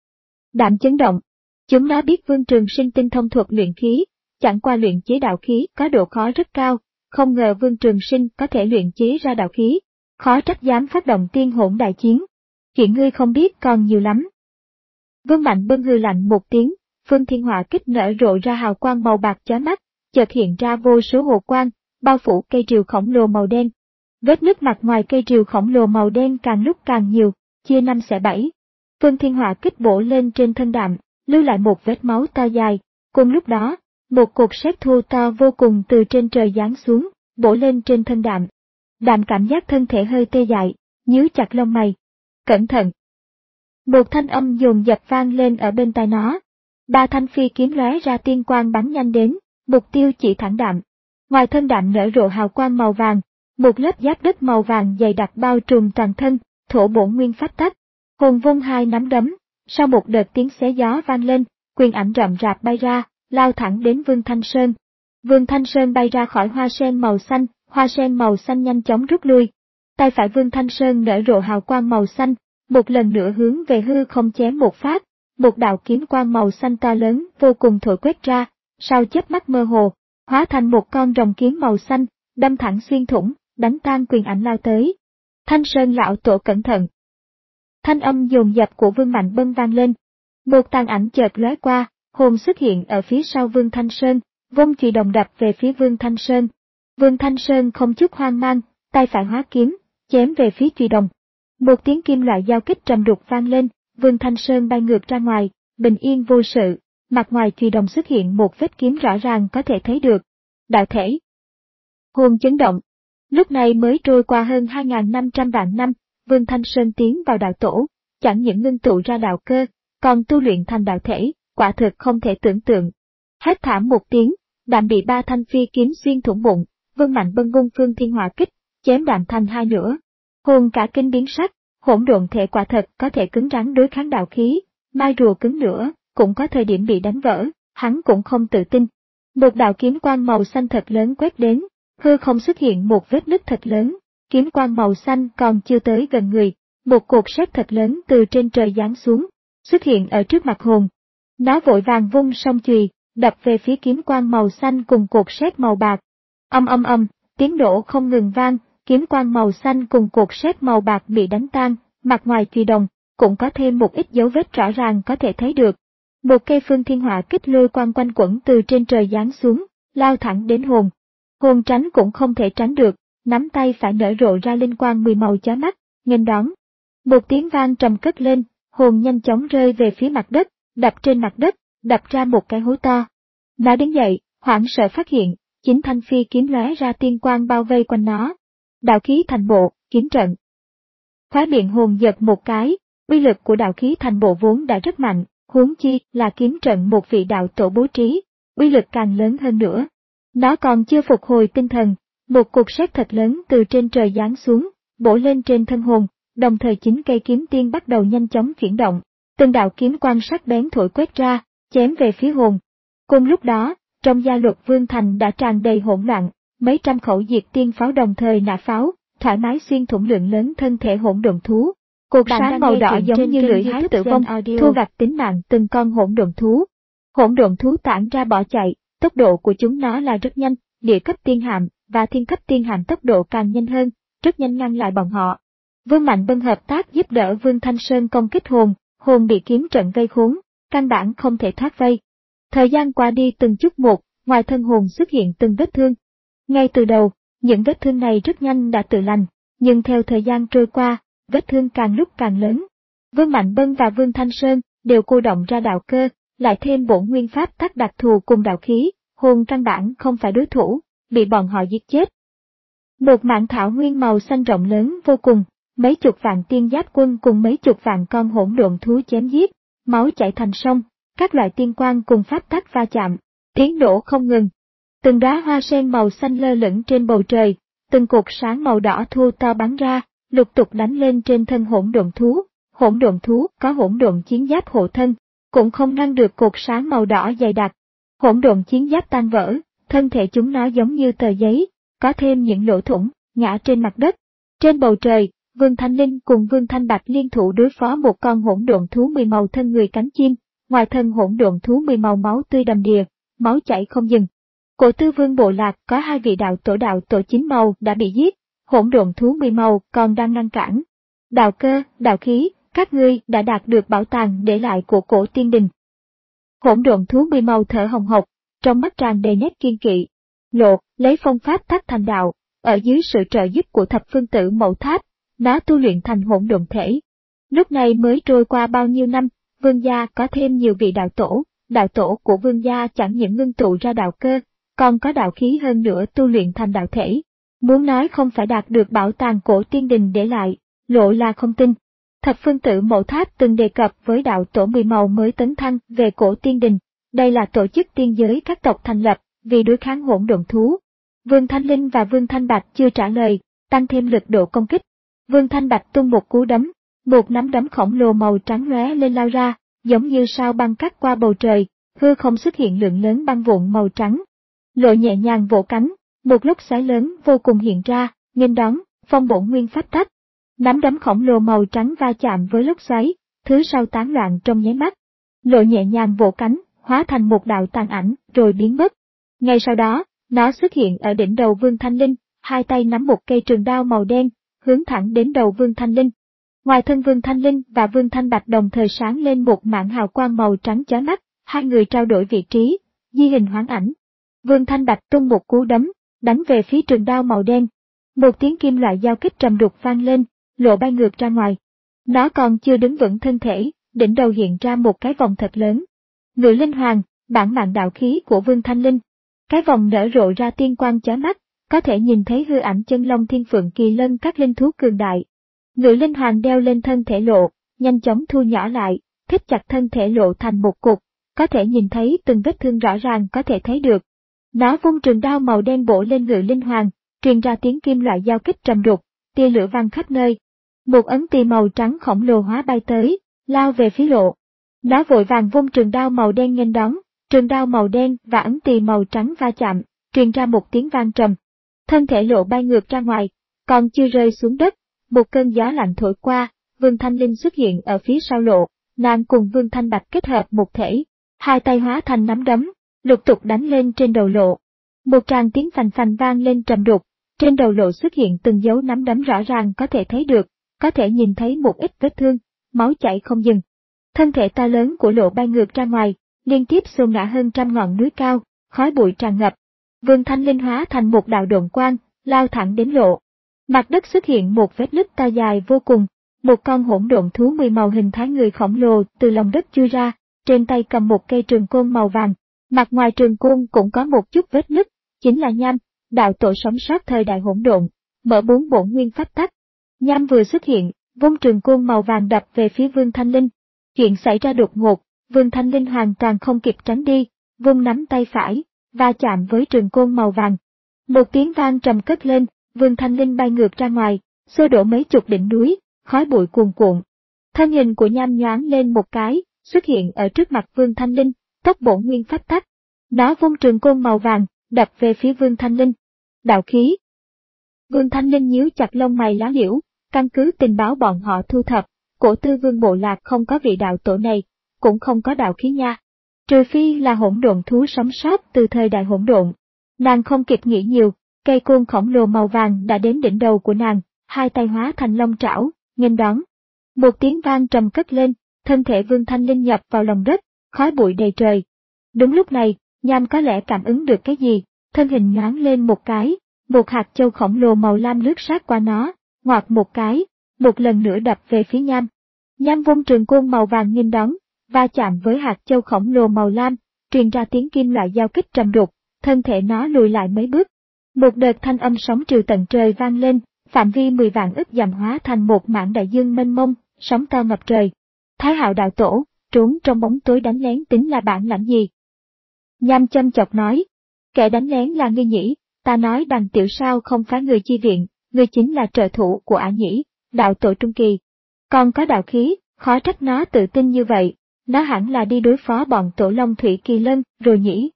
Đạm chấn động. Chúng nó biết Vương Trường Sinh tinh thông thuật luyện khí, chẳng qua luyện chế đạo khí có độ khó rất cao, không ngờ Vương Trường Sinh có thể luyện chế ra đạo khí, khó trách dám phát động tiên hỗn đại chiến. Chuyện ngươi không biết còn nhiều lắm. Vương Mạnh Bân hừ lạnh một tiếng, Phương Thiên Hỏa Kích nở rộ ra hào quang màu bạc chói mắt, chợt hiện ra vô số hồ quang, bao phủ cây rìu khổng lồ màu đen. Vết nứt mặt ngoài cây rìu khổng lồ màu đen càng lúc càng nhiều, chia năm xẻ bảy. Phương Thiên Hỏa Kích bổ lên trên thân Đạm, lưu lại một vết máu to dài. Cùng lúc đó, một cột sét thô to vô cùng từ trên trời giáng xuống, bổ lên trên thân Đạm. Đạm cảm giác thân thể hơi tê dại, nhíu chặt lông mày. Cẩn thận! Một thanh âm dồn dập vang lên ở bên tai nó. Ba thanh phi kiếm lóe ra tiên quang bắn nhanh đến, mục tiêu chỉ thẳng Đạm. Ngoài thân Đạm nở rộ hào quang màu vàng, một lớp giáp đất màu vàng dày đặc bao trùm toàn thân, thổ bổn nguyên pháp tắc. Hồn vung hai nắm đấm, sau một đợt tiếng xé gió vang lên, quyền ảnh rậm rạp bay ra, lao thẳng đến Vương Thanh Sơn. Vương Thanh Sơn bay ra khỏi hoa sen màu xanh, hoa sen màu xanh nhanh chóng rút lui. Tay phải Vương Thanh Sơn nở rộ hào quang màu xanh, một lần nữa hướng về hư không chém một phát, một đạo kiếm quang màu xanh to lớn vô cùng thổi quét ra, sau chớp mắt mơ hồ, hóa thành một con rồng kiếm màu xanh, đâm thẳng xuyên thủng, đánh tan quyền ảnh lao tới. Thanh Sơn lão tổ cẩn thận! Thanh âm dồn dập của Vương Mạnh Bân vang lên. Một tàn ảnh chợt lóe qua, hồn xuất hiện ở phía sau Vương Thanh Sơn, vung chùy đồng đập về phía Vương Thanh Sơn. Vương Thanh Sơn không chút hoang mang, tay phải hóa kiếm, chém về phía chùy đồng. Một tiếng kim loại giao kích trầm đục vang lên, Vương Thanh Sơn bay ngược ra ngoài, bình yên vô sự, mặt ngoài chùy đồng xuất hiện một vết kiếm rõ ràng có thể thấy được. Đạo thể. Hồn chấn động. Lúc này mới trôi qua hơn hai nghìn năm trăm vạn năm, Vương Thanh Sơn tiến vào đạo tổ, chẳng những ngưng tụ ra đạo cơ, còn tu luyện thành đạo thể, quả thực không thể tưởng tượng. Hét thảm một tiếng, Đạm bị ba thanh phi kiếm xuyên thủng bụng, Vương Mạnh Bân vung Phương Thiên Hỏa Kích, chém Đạm thành hai nửa. Hồn cả kinh biến sắc, hỗn độn thể quả thật có thể cứng rắn đối kháng đạo khí, mai rùa cứng nữa, cũng có thời điểm bị đánh vỡ, hắn cũng không tự tin. Một đạo kiếm quang màu xanh thật lớn quét đến, hư không xuất hiện một vết nứt thật lớn, kiếm quang màu xanh còn chưa tới gần người, một cột sét thật lớn từ trên trời giáng xuống, xuất hiện ở trước mặt hồn. Nó vội vàng vung song chùy, đập về phía kiếm quang màu xanh cùng cột sét màu bạc. Âm âm âm, tiếng nổ không ngừng vang, kiếm quang màu xanh cùng cột sét màu bạc bị đánh tan, mặt ngoài chùy đồng, cũng có thêm một ít dấu vết rõ ràng có thể thấy được. Một cây phương thiên hỏa kích lôi quang quanh quẩn từ trên trời giáng xuống, lao thẳng đến hồn. Hồn tránh cũng không thể tránh được, nắm tay phải nở rộ ra linh quang mười màu chói mắt, nghênh đón. Một tiếng vang trầm cất lên, hồn nhanh chóng rơi về phía mặt đất, đập trên mặt đất, đập ra một cái hố to. Nó đứng dậy, hoảng sợ phát hiện, chính thanh phi kiếm lóe ra tiên quang bao vây quanh nó. Đạo khí thành bộ, kiếm trận. Khóe miệng hồn giật một cái, uy lực của đạo khí thành bộ vốn đã rất mạnh, huống chi là kiếm trận một vị đạo tổ bố trí, uy lực càng lớn hơn nữa. Nó còn chưa phục hồi tinh thần, một cục sét thật lớn từ trên trời giáng xuống, bổ lên trên thân hồn, đồng thời chính cây kiếm tiên bắt đầu nhanh chóng chuyển động, từng đạo kiếm quang sắc bén thổi quét ra, chém về phía hồn. Cùng lúc đó, trong gia luật Vương Thành đã tràn đầy hỗn loạn, mấy trăm khẩu diệt tiên pháo đồng thời nã pháo, thoải mái xuyên thủng lượng lớn thân thể hỗn độn thú. Cột sáng màu đỏ giống như lưỡi hái tử vong, thu gặt tính mạng từng con hỗn độn thú. Hỗn độn thú tản ra bỏ chạy, tốc độ của chúng nó là rất nhanh, địa cấp tiên hạm và thiên cấp tiên hạm tốc độ càng nhanh hơn, rất nhanh ngăn lại bọn họ. Vương Mạnh Bân hợp tác giúp đỡ Vương Thanh Sơn công kích hồn, hồn bị kiếm trận vây khốn, căn bản không thể thoát vây. Thời gian qua đi từng chút một, ngoài thân hồn xuất hiện từng vết thương. Ngay từ đầu, những vết thương này rất nhanh đã tự lành, nhưng theo thời gian trôi qua, vết thương càng lúc càng lớn. Vương Mạnh Bân và Vương Thanh Sơn đều cô động ra đạo cơ, lại thêm bổn nguyên pháp tắc đặc thù cùng đạo khí, hồn căn bản không phải đối thủ, bị bọn họ giết chết. Một mảng thảo nguyên màu xanh rộng lớn vô cùng, mấy chục vạn tiên giáp quân cùng mấy chục vạn con hỗn độn thú chém giết, máu chảy thành sông, các loại tiên quang cùng pháp tắc va chạm, tiếng nổ không ngừng. Từng đóa hoa sen màu xanh lơ lửng trên bầu trời, từng cột sáng màu đỏ thu to bắn ra, lục tục đánh lên trên thân hỗn độn thú. Hỗn độn thú có hỗn độn chiến giáp hộ thân, cũng không ngăn được cột sáng màu đỏ dày đặc. Hỗn độn chiến giáp tan vỡ, thân thể chúng nó giống như tờ giấy, có thêm những lỗ thủng, ngã trên mặt đất. Trên bầu trời, Vương Thanh Linh cùng Vương Thanh Bạch liên thủ đối phó một con hỗn độn thú mười màu thân người cánh chim, ngoài thân hỗn độn thú mười màu máu tươi đầm đìa, máu chảy không dừng. Cổ Tư Vương bộ lạc có hai vị đạo tổ đạo tổ chín màu đã bị giết, hỗn độn thú mười màu còn đang ngăn cản. Đạo cơ, đạo khí, các ngươi đã đạt được bảo tàng để lại của cổ tiên đình. Hỗn độn thú mười màu thở hồng hộc, trong mắt tràn đầy nét kiên kỵ. Lộ, lấy phong pháp tắc thành đạo, ở dưới sự trợ giúp của thập phương tử mẫu tháp, nó tu luyện thành hỗn độn thể. Lúc này mới trôi qua bao nhiêu năm, Vương gia có thêm nhiều vị đạo tổ, đạo tổ của Vương gia chẳng những ngưng tụ ra đạo cơ, còn có đạo khí hơn nữa tu luyện thành đạo thể. Muốn nói không phải đạt được bảo tàng cổ tiên đình để lại, Lộ là không tin. Thập phương tử mẫu tháp từng đề cập với đạo tổ mười màu mới tấn thăng về cổ tiên đình, đây là tổ chức tiên giới các tộc thành lập, vì đối kháng hỗn độn thú. Vương Thanh Linh và Vương Thanh Bạch chưa trả lời, tăng thêm lực độ công kích. Vương Thanh Bạch tung một cú đấm, một nắm đấm khổng lồ màu trắng lóe lên lao ra, giống như sao băng cắt qua bầu trời, hư không xuất hiện lượng lớn băng vụn màu trắng. Lộ nhẹ nhàng vỗ cánh, một lốc xoáy lớn vô cùng hiện ra, nghênh đón, phong bổn nguyên pháp tắc. Nắm đấm khổng lồ màu trắng va chạm với lốc xoáy, thứ sau tán loạn trong nháy mắt. Lộ nhẹ nhàng vỗ cánh, hóa thành một đạo tàn ảnh, rồi biến mất. Ngay sau đó, nó xuất hiện ở đỉnh đầu Vương Thanh Linh, hai tay nắm một cây trường đao màu đen, hướng thẳng đến đầu Vương Thanh Linh. Ngoài thân Vương Thanh Linh và Vương Thanh Bạch đồng thời sáng lên một mảng hào quang màu trắng chói mắt, hai người trao đổi vị trí, di hình hoán ảnh. Vương Thanh Bạch tung một cú đấm, đánh về phía trường đao màu đen. Một tiếng kim loại giao kích trầm đục vang lên, Lộ bay ngược ra ngoài. Nó còn chưa đứng vững thân thể, đỉnh đầu hiện ra một cái vòng thật lớn. Ngự linh hoàng, bản mạng đạo khí của Vương Thanh Linh. Cái vòng nở rộ ra tiên quang chói mắt, có thể nhìn thấy hư ảnh chân long thiên phượng kỳ lân các linh thú cường đại. Ngự linh hoàng đeo lên thân thể Lộ, nhanh chóng thu nhỏ lại, thích chặt thân thể Lộ thành một cục, có thể nhìn thấy từng vết thương rõ ràng có thể thấy được. Nó vung trường đao màu đen bổ lên ngự linh hoàng, truyền ra tiếng kim loại giao kích trầm đục, tia lửa vang khắp nơi. Một ấn tỳ màu trắng khổng lồ hóa bay tới, lao về phía Lộ. Nó vội vàng vung trường đao màu đen nghênh đón, trường đao màu đen và ấn tỳ màu trắng va chạm, truyền ra một tiếng vang trầm. Thân thể Lộ bay ngược ra ngoài, còn chưa rơi xuống đất, một cơn gió lạnh thổi qua, Vương Thanh Linh xuất hiện ở phía sau Lộ, nàng cùng Vương Thanh Bạch kết hợp một thể, hai tay hóa thành nắm đấm, lục tục đánh lên trên đầu Lộ. Một tràng tiếng phành phành vang lên trầm đục, trên đầu lộ xuất hiện từng dấu nắm đấm rõ ràng có thể thấy được, có thể nhìn thấy một ít vết thương, máu chảy không dừng. Thân thể to lớn của lộ bay ngược ra ngoài, liên tiếp xô ngã hơn trăm ngọn núi cao, khói bụi tràn ngập. Vương Thanh Linh hóa thành một đạo độn quang, lao thẳng đến lộ. Mặt đất xuất hiện một vết nứt to dài vô cùng, một con hỗn độn thú mười màu hình thái người khổng lồ từ lòng đất chui ra, trên tay cầm một cây trường côn màu vàng. Mặt ngoài trường côn cũng có một chút vết nứt, chính là Nham, đạo tổ sống sót thời đại hỗn độn, mở bốn bổn nguyên pháp tắc. Nham vừa xuất hiện, vung trường côn màu vàng đập về phía Vương Thanh Linh. Chuyện xảy ra đột ngột, Vương Thanh Linh hoàn toàn không kịp tránh đi, vung nắm tay phải, va chạm với trường côn màu vàng. Một tiếng vang trầm cất lên, Vương Thanh Linh bay ngược ra ngoài, xô đổ mấy chục đỉnh núi, khói bụi cuồn cuộn. Thân hình của Nham nhoáng lên một cái, xuất hiện ở trước mặt Vương Thanh Linh, tốc bổn nguyên pháp tắc. Nó vung trường côn màu vàng, đập về phía Vương Thanh Linh. Đạo khí. Vương Thanh Linh nhíu chặt lông mày lá liễu, căn cứ tình báo bọn họ thu thập, cổ tư vương bộ lạc không có vị đạo tổ này, cũng không có đạo khí nha. Trừ phi là hỗn độn thú sống sót từ thời đại hỗn độn. Nàng không kịp nghĩ nhiều, cây côn khổng lồ màu vàng đã đến đỉnh đầu của nàng, hai tay hóa thành long trảo, nghênh đón. Một tiếng vang trầm cất lên, thân thể Vương Thanh Linh nhập vào lòng đất, khói bụi đầy trời. Đúng lúc này, Nham có lẽ cảm ứng được cái gì, thân hình nhoáng lên một cái, một hạt châu khổng lồ màu lam lướt sát qua nó, ngoặt một cái, một lần nữa đập về phía Nham. Nham vung trường côn màu vàng nghênh đón, va chạm với hạt châu khổng lồ màu lam, truyền ra tiếng kim loại giao kích trầm đục, thân thể nó lùi lại mấy bước. Một đợt thanh âm sóng trừ tận trời vang lên, phạm vi mười vạn ức dặm hóa thành một mảng đại dương mênh mông, sóng to ngập trời. Thái Hạo đạo tổ, trốn trong bóng tối đánh lén tính là bản lãnh gì? Nham châm chọc nói, kẻ đánh lén là ngươi nhỉ, ta nói đằng tiểu sao không phái người chi viện, ngươi chính là trợ thủ của ả nhỉ, đạo tổ trung kỳ. Còn có đạo khí, khó trách nó tự tin như vậy, nó hẳn là đi đối phó bọn tổ Long Thủy Kỳ Lân, rồi nhỉ.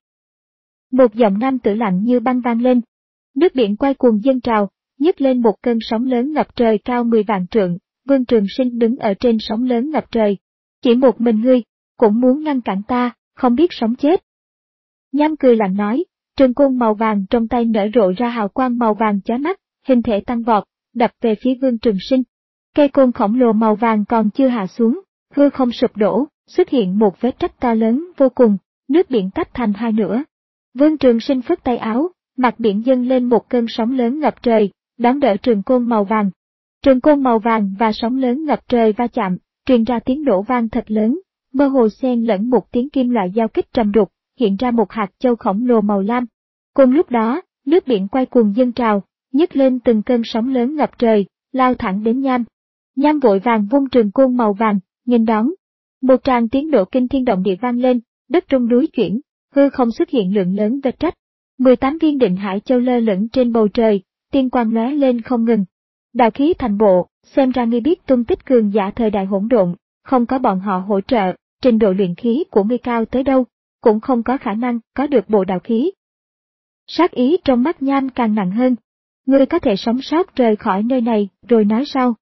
Một giọng nam tử lạnh như băng vang lên. Nước biển quay cuồng dâng trào, nhấc lên một cơn sóng lớn ngập trời cao mười vạn trượng, Vương Trường Sinh đứng ở trên sóng lớn ngập trời. Chỉ một mình ngươi, cũng muốn ngăn cản ta, không biết sống chết. Nham cười lạnh nói, trường côn màu vàng trong tay nở rộ ra hào quang màu vàng chói mắt, hình thể tăng vọt, đập về phía Vương Trường Sinh. Cây côn khổng lồ màu vàng còn chưa hạ xuống, hư không sụp đổ, xuất hiện một vết rách to lớn vô cùng, nước biển tách thành hai nửa. Vương Trường Sinh phất tay áo, mặt biển dâng lên một cơn sóng lớn ngập trời, đón đỡ trường côn màu vàng. Trường côn màu vàng và sóng lớn ngập trời va chạm, truyền ra tiếng nổ vang thật lớn, mơ hồ xen lẫn một tiếng kim loại giao kích trầm đục, hiện ra một hạt châu khổng lồ màu lam. Cùng lúc đó, nước biển quay cuồng dâng trào, nhấc lên từng cơn sóng lớn ngập trời, lao thẳng đến Nham. Nham vội vàng vung trường côn màu vàng, nghênh đón. Một tràng tiếng nổ kinh thiên động địa vang lên, đất rung núi chuyển, hư không xuất hiện lượng lớn vết rách. mười tám viên định hải châu lơ lửng trên bầu trời, tiên quang lóe lên không ngừng. Đạo khí thành bộ, xem ra ngươi biết tung tích cường giả thời đại hỗn độn, không có bọn họ hỗ trợ, trình độ luyện khí của ngươi cao tới đâu, cũng không có khả năng có được bộ đạo khí. Sát ý trong mắt Nham càng nặng hơn. Ngươi có thể sống sót rời khỏi nơi này, rồi nói sau.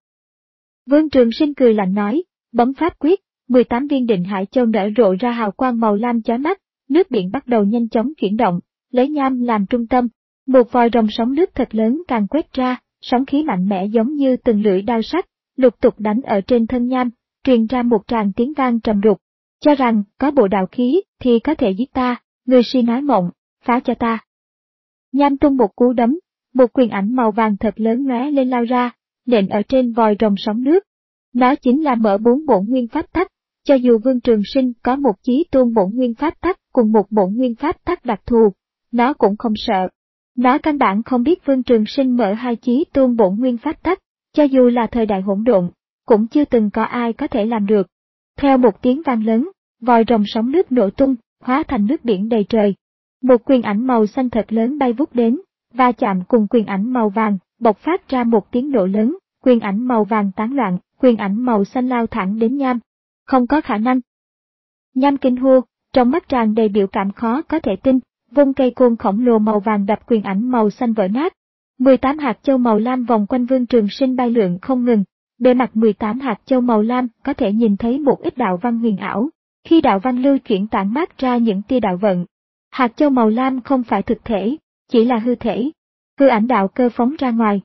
Vương Trường Sinh cười lạnh nói, bấm pháp quyết, mười tám viên định hải châu nở rộ ra hào quang màu lam chói mắt, nước biển bắt đầu nhanh chóng chuyển động, lấy Nham làm trung tâm. Một vòi rồng sóng nước thật lớn càng quét ra, sóng khí mạnh mẽ giống như từng lưỡi đao sắc, lục tục đánh ở trên thân Nham, truyền ra một tràng tiếng vang trầm đục. Cho rằng, có bộ đạo khí, thì có thể giết ta, người si nói mộng, phá cho ta. Nham tung một cú đấm, một quyền ảnh màu vàng thật lớn lóe lên lao ra, nện ở trên vòi rồng sóng nước. Nó chính là mở bốn bổn nguyên pháp tắc, cho dù Vương Trường Sinh có một chí tôn bổn nguyên pháp tắc cùng một bổn nguyên pháp tắc đặc thù, nó cũng không sợ. Nó căn bản không biết Vương Trường Sinh mở hai chí tôn bổn nguyên pháp tắc, cho dù là thời đại hỗn độn, cũng chưa từng có ai có thể làm được. Theo một tiếng vang lớn, vòi rồng sóng nước nổ tung, hóa thành nước biển đầy trời. Một quyền ảnh màu xanh thật lớn bay vút đến, va chạm cùng quyền ảnh màu vàng, bộc phát ra một tiếng nổ lớn, quyền ảnh màu vàng tán loạn, quyền ảnh màu xanh lao thẳng đến Nham. Không có khả năng. Nham kinh hô, trong mắt tràn đầy biểu cảm khó có thể tin, vung cây côn khổng lồ màu vàng đập quyền ảnh màu xanh vỡ nát. mười tám hạt châu màu lam vòng quanh Vương Trường Sinh bay lượn không ngừng, bề mặt mười tám hạt châu màu lam có thể nhìn thấy một ít đạo văn huyền ảo, khi đạo văn lưu chuyển tản mát ra những tia đạo vận. Hạt châu màu lam không phải thực thể, chỉ là hư thể. Hư ảnh đạo cơ phóng ra ngoài.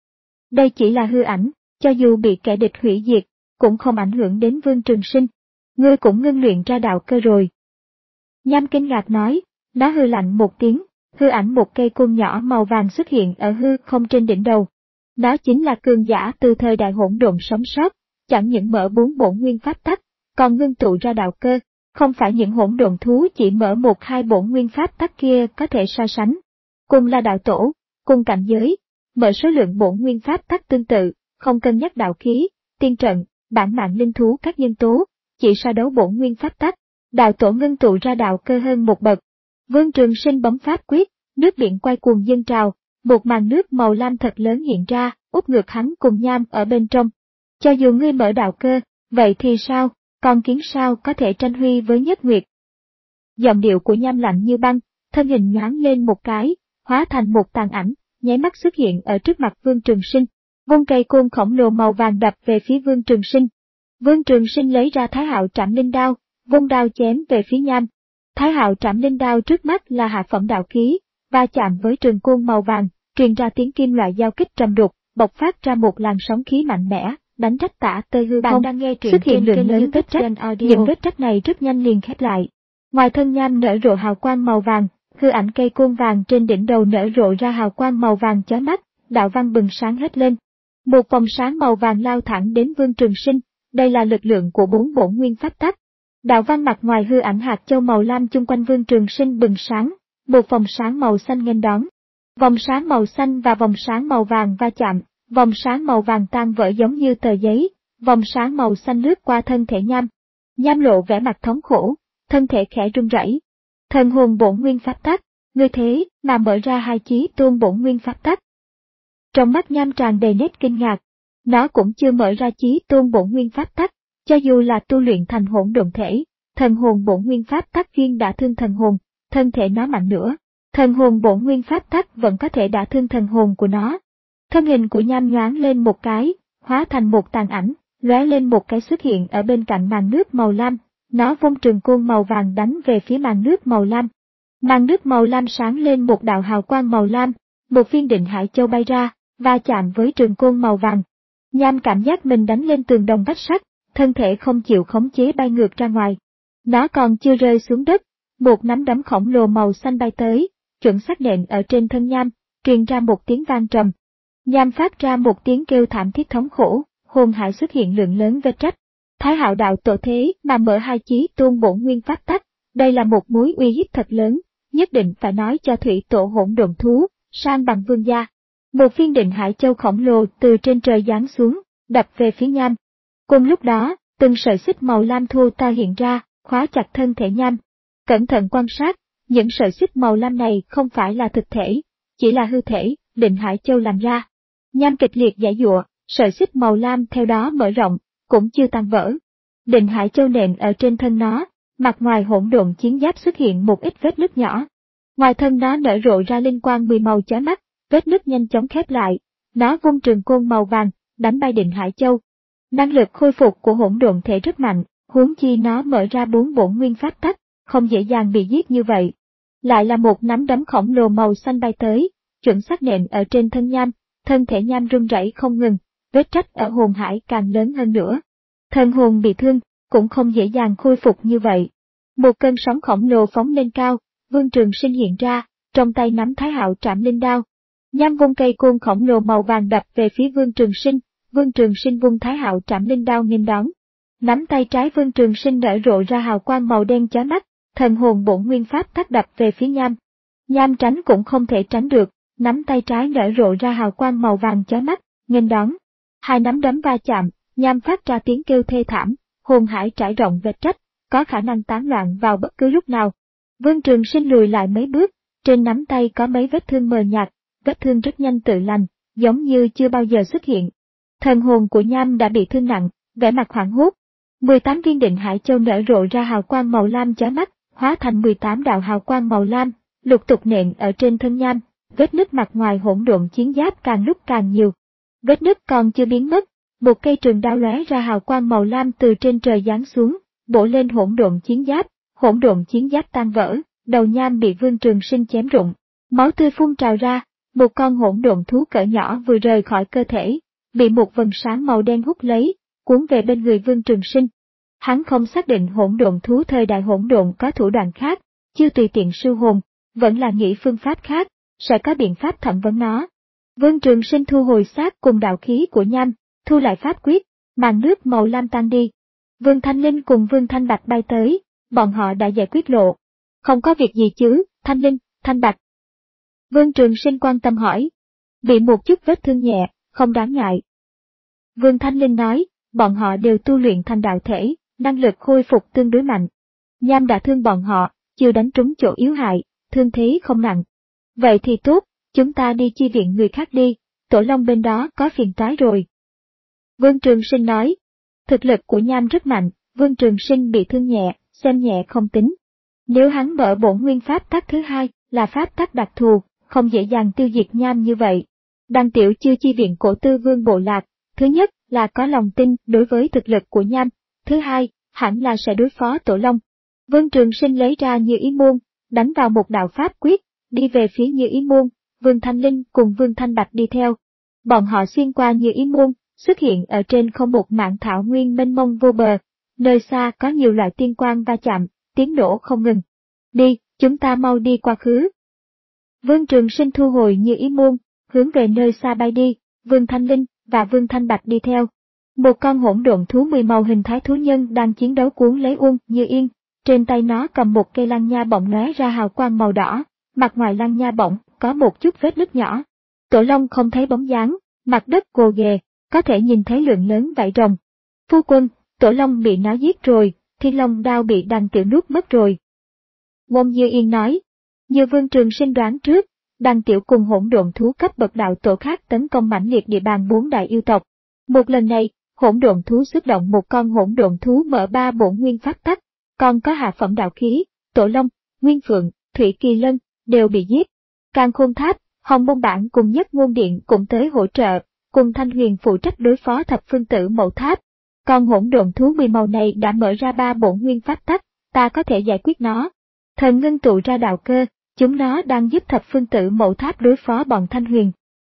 Đây chỉ là hư ảnh, cho dù bị kẻ địch hủy diệt, cũng không ảnh hưởng đến Vương Trường Sinh. Ngươi cũng ngưng luyện ra đạo cơ rồi. Nham kinh ngạc nói, nó hư lạnh một tiếng, hư ảnh một cây cung nhỏ màu vàng xuất hiện ở hư không trên đỉnh đầu. Đó chính là cường giả từ thời đại hỗn độn sống sót, chẳng những mở bốn bổn nguyên pháp tắc, còn ngưng tụ ra đạo cơ, không phải những hỗn độn thú chỉ mở một hai bổn nguyên pháp tắc kia có thể so sánh. Cùng là đạo tổ, cùng cảnh giới, mở số lượng bổn nguyên pháp tắc tương tự, không cân nhắc đạo khí, tiên trận, bản mạng linh thú các nhân tố, chỉ so đấu bổn nguyên pháp tắc, đạo tổ ngưng tụ ra đạo cơ hơn một bậc. Vương Trường Sinh bấm pháp quyết, nước biển quay cuồng dâng trào, một màn nước màu lam thật lớn hiện ra, úp ngược hắn cùng Nham ở bên trong. Cho dù ngươi mở đạo cơ, vậy thì sao, con kiến sao có thể tranh huy với Nhất Nguyệt? Giọng điệu của Nham lạnh như băng, thân hình nhoáng lên một cái, hóa thành một tàn ảnh, nháy mắt xuất hiện ở trước mặt Vương Trường Sinh, vung cây côn khổng lồ màu vàng đập về phía Vương Trường Sinh. Vương Trường Sinh lấy ra Thái Hạo Trảm Linh Đao, vung đao chém về phía Nham. Thái Hạo Trảm Linh Đao trước mắt là hạ phẩm đạo khí, va chạm với trường côn màu vàng, truyền ra tiếng kim loại giao kích trầm đục, bộc phát ra một làn sóng khí mạnh mẽ, đánh rách tả tơi hư không. Đang nghe truyện xuất hiện lượng lớn vết rách, những vết rách này rất nhanh liền khép lại. Ngoài thân Nham nở rộ hào quang màu vàng, hư ảnh cây côn vàng trên đỉnh đầu nở rộ ra hào quang màu vàng chói mắt, đạo văn bừng sáng hết lên. Một vòng sáng màu vàng lao thẳng đến Vương Trường Sinh, đây là lực lượng của bốn bổn nguyên pháp tắc. Đạo văn mặt ngoài hư ảnh hạt châu màu lam chung quanh Vương Trường Sinh bừng sáng, một vòng sáng màu xanh nghênh đón. Vòng sáng màu xanh và vòng sáng màu vàng va chạm, vòng sáng màu vàng tan vỡ giống như tờ giấy, vòng sáng màu xanh lướt qua thân thể Nham. Nham lộ vẻ mặt thống khổ, thân thể khẽ run rẩy. Thần hồn bổn nguyên pháp tắc, ngươi thế mà mở ra hai chí tôn bổn nguyên pháp tắc. Trong mắt Nham tràn đầy nét kinh ngạc, nó cũng chưa mở ra chí tôn bổn nguyên pháp tắc, cho dù là tu luyện thành hỗn độn thể, thần hồn bổn nguyên pháp tắc chuyên đả thương thần hồn, thân thể nó mạnh nữa, thần hồn bổn nguyên pháp tắc vẫn có thể đả thương thần hồn của nó. Thân hình của Nham nhoáng lên một cái, hóa thành một tàn ảnh, lóe lên một cái xuất hiện ở bên cạnh màn nước màu lam, nó vung trường côn màu vàng đánh về phía màn nước màu lam. Màn nước màu lam sáng lên một đạo hào quang màu lam, một viên định hải châu bay ra, va chạm với trường côn màu vàng. Nham cảm giác mình đánh lên tường đồng vách sắt, thân thể không chịu khống chế bay ngược ra ngoài. Nó còn chưa rơi xuống đất, một nắm đấm khổng lồ màu xanh bay tới, chuẩn xác nện ở trên thân Nham, truyền ra một tiếng vang trầm. Nham phát ra một tiếng kêu thảm thiết thống khổ, hồn hải xuất hiện lượng lớn vết rách. Thái Hạo đạo tổ thế mà mở hai chí tôn bổn nguyên pháp tắc, đây là một mối uy hiếp thật lớn, nhất định phải nói cho thủy tổ hỗn độn thú, san bằng vương gia. Một viên định hải châu khổng lồ từ trên trời giáng xuống, đập về phía Nham. Cùng lúc đó, từng sợi xích màu lam thô to hiện ra, khóa chặt thân thể Nham. Cẩn thận quan sát, những sợi xích màu lam này không phải là thực thể, chỉ là hư thể, định hải châu làm ra. Nham kịch liệt giãy giụa, sợi xích màu lam theo đó mở rộng, cũng chưa tan vỡ. Định hải châu nện ở trên thân nó, mặt ngoài hỗn độn chiến giáp xuất hiện một ít vết nứt nhỏ. Ngoài thân nó nở rộ ra linh quang mười màu chói mắt, vết nứt nhanh chóng khép lại. Nó vung trường côn màu vàng, đánh bay định hải châu. Năng lực khôi phục của hỗn độn thể rất mạnh, huống chi nó mở ra bốn bổn nguyên pháp tắc, không dễ dàng bị giết như vậy. Lại là một nắm đấm khổng lồ màu xanh bay tới, chuẩn xác nện ở trên thân Nham, thân thể Nham run rẩy không ngừng, vết rách ở hồn hải càng lớn hơn nữa. Thần hồn bị thương, cũng không dễ dàng khôi phục như vậy. Một cơn sóng khổng lồ phóng lên cao, Vương Trường Sinh hiện ra, trong tay nắm Thái Hạo Trảm Linh Đao. Nham vung cây côn khổng lồ màu vàng đập về phía Vương Trường Sinh, Vương Trường Sinh vung Thái Hạo Trảm Linh Đao nghênh đón. Nắm tay trái Vương Trường Sinh nở rộ ra hào quang màu đen chói mắt, thần hồn bổn nguyên pháp tắc đập về phía Nham. Nham tránh cũng không thể tránh được, nắm tay trái nở rộ ra hào quang màu vàng chói mắt, nghênh đón. Hai nắm đấm va chạm, Nham phát ra tiếng kêu thê thảm, hồn hải trải rộng vết rách, có khả năng tán loạn vào bất cứ lúc nào. Vương Trường Sinh lùi lại mấy bước, trên nắm tay có mấy vết thương mờ nhạt, vết thương rất nhanh tự lành, giống như chưa bao giờ xuất hiện. Thần hồn của Nham đã bị thương nặng, vẻ mặt hoảng hốt. mười tám viên định hải châu nở rộ ra hào quang màu lam chói mắt, hóa thành mười tám đạo hào quang màu lam, lục tục nện ở trên thân Nham, vết nứt mặt ngoài hỗn độn chiến giáp càng lúc càng nhiều. Vết nứt còn chưa biến mất, một cây trường đao lóe ra hào quang màu lam từ trên trời giáng xuống, bổ lên hỗn độn chiến giáp, hỗn độn chiến giáp tan vỡ, đầu Nham bị Vương Trường Sinh chém rụng. Máu tươi phun trào ra, một con hỗn độn thú cỡ nhỏ vừa rời khỏi cơ thể, bị một vầng sáng màu đen hút lấy, cuốn về bên người Vương Trường Sinh. Hắn không xác định hỗn độn thú thời đại hỗn độn có thủ đoạn khác, chưa tùy tiện siêu hồn, vẫn là nghĩ phương pháp khác, sẽ có biện pháp thẩm vấn nó. Vương Trường Sinh thu hồi xác cùng đạo khí của nham, thu lại pháp quyết, màn nước màu lam tan đi. Vương Thanh Linh cùng Vương Thanh Bạch bay tới, bọn họ đã giải quyết lộ. Không có việc gì chứ, Thanh Linh, Thanh Bạch. Vương Trường Sinh quan tâm hỏi. Bị một chút vết thương nhẹ, không đáng ngại. Vương Thanh Linh nói, bọn họ đều tu luyện thành đạo thể, năng lực khôi phục tương đối mạnh. Nham đã thương bọn họ, chưa đánh trúng chỗ yếu hại, thương thế không nặng. Vậy thì tốt, chúng ta đi chi viện người khác đi, Tổ Long bên đó có phiền toái rồi. Vương Trường Sinh nói, thực lực của Nham rất mạnh, Vương Trường Sinh bị thương nhẹ, xem nhẹ không tính. Nếu hắn mở bổn nguyên pháp tắc thứ hai, là pháp tắc đặc thù, không dễ dàng tiêu diệt Nham như vậy. Đăng Tiểu chưa chi viện Cổ Tư Vương bộ lạc, thứ nhất là có lòng tin đối với thực lực của Nham, thứ hai, hẳn là sẽ đối phó Tổ Long. Vương Trường Sinh lấy ra Như Ý Môn, đánh vào một đạo pháp quyết, đi về phía Như Ý Môn, Vương Thanh Linh cùng Vương Thanh Bạch đi theo. Bọn họ xuyên qua Như Ý Môn, xuất hiện ở trên không một mảng thảo nguyên mênh mông vô bờ, nơi xa có nhiều loại tiên quang va chạm, tiếng nổ không ngừng. Đi, chúng ta mau đi quá khứ. Vương Trường Sinh thu hồi Như Ý Môn, hướng về nơi xa bay đi, Vương Thanh Linh và Vương Thanh Bạch đi theo. Một con hỗn độn thú mười màu hình thái thú nhân đang chiến đấu cuốn lấy Uông Như Yên, trên tay nó cầm một cây lăng nha bổng lóe ra hào quang màu đỏ, mặt ngoài lăng nha bổng có một chút vết nứt nhỏ. Tổ Long không thấy bóng dáng, mặt đất gồ ghề, có thể nhìn thấy lượng lớn vảy rồng. Phu quân, Tổ Long bị nó giết rồi, Thiên Long đao bị Đằng Tiểu nuốt mất rồi. Uông Như Yên nói, như Vương Trường Sinh đoán trước, Đằng Tiểu cùng hỗn độn thú cấp bậc đạo tổ khác tấn công mãnh liệt địa bàn bốn đại yêu tộc. Một lần này, hỗn độn thú xuất động một con hỗn độn thú mở ba bổn nguyên pháp tắc, còn có hạ phẩm đạo khí, Tổ Long, Nguyên Phượng, Thủy Kỳ Lân đều bị giết. Càn Khôn Tháp, Hồng Môn Bản cùng Nhất Ngôn Điện cũng tới hỗ trợ, cùng Thanh Huyền phụ trách đối phó thập phương tử Mậu Tháp. Con hỗn độn thú mười màu này đã mở ra ba bổn nguyên pháp tắc, ta có thể giải quyết nó. Thần ngưng tụ ra đạo cơ, chúng nó đang giúp thập phương tử Mậu Tháp đối phó bọn Thanh Huyền.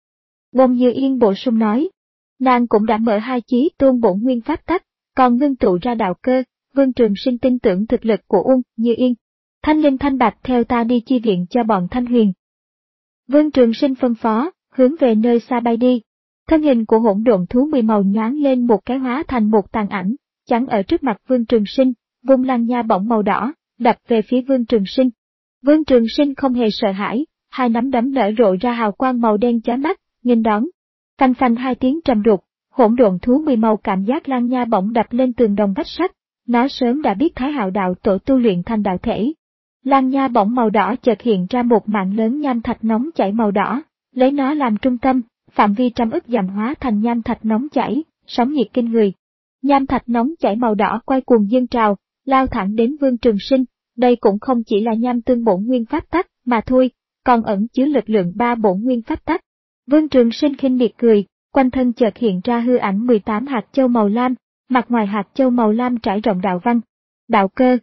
Uông Như Yên bổ sung nói, nàng cũng đã mở hai chí tôn bổn nguyên pháp tắc, còn ngưng tụ ra đạo cơ. Vương Trường Sinh tin tưởng thực lực của Uông Như Yên. Thanh Linh Thanh Bạch theo ta đi chi viện cho bọn Thanh Huyền. Vương Trường Sinh phân phó, hướng về nơi xa bay đi. Thân hình của hỗn độn thú mười màu nhoáng lên một cái hóa thành một tàn ảnh, chắn ở trước mặt Vương Trường Sinh, vung lăng nha bổng màu đỏ, đập về phía Vương Trường Sinh. Vương Trường Sinh không hề sợ hãi, hai nắm đấm nở rộ ra hào quang màu đen chói mắt, nghênh đón. Phanh phanh hai tiếng trầm đục, hỗn độn thú mười màu cảm giác lăng nha bổng đập lên tường đồng vách sắt. Nó sớm đã biết Thái Hạo đạo tổ tu luyện thành đạo thể. Lăng nha bổng màu đỏ chợt hiện ra một mạng lớn nham thạch nóng chảy màu đỏ, lấy nó làm trung tâm, phạm vi trăm ức dặm hóa thành nham thạch nóng chảy, sóng nhiệt kinh người. Nham thạch nóng chảy màu đỏ quay cuồng dâng trào, lao thẳng đến Vương Trường Sinh. Đây cũng không chỉ là nham tương bổn nguyên pháp tắc mà thôi, còn ẩn chứa lực lượng ba bổn nguyên pháp tắc. Vương Trường Sinh khinh miệt cười, quanh thân chợt hiện ra hư ảnh mười tám hạt châu màu lam. Mặt ngoài hạt châu màu lam trải rộng đạo văn, đạo cơ.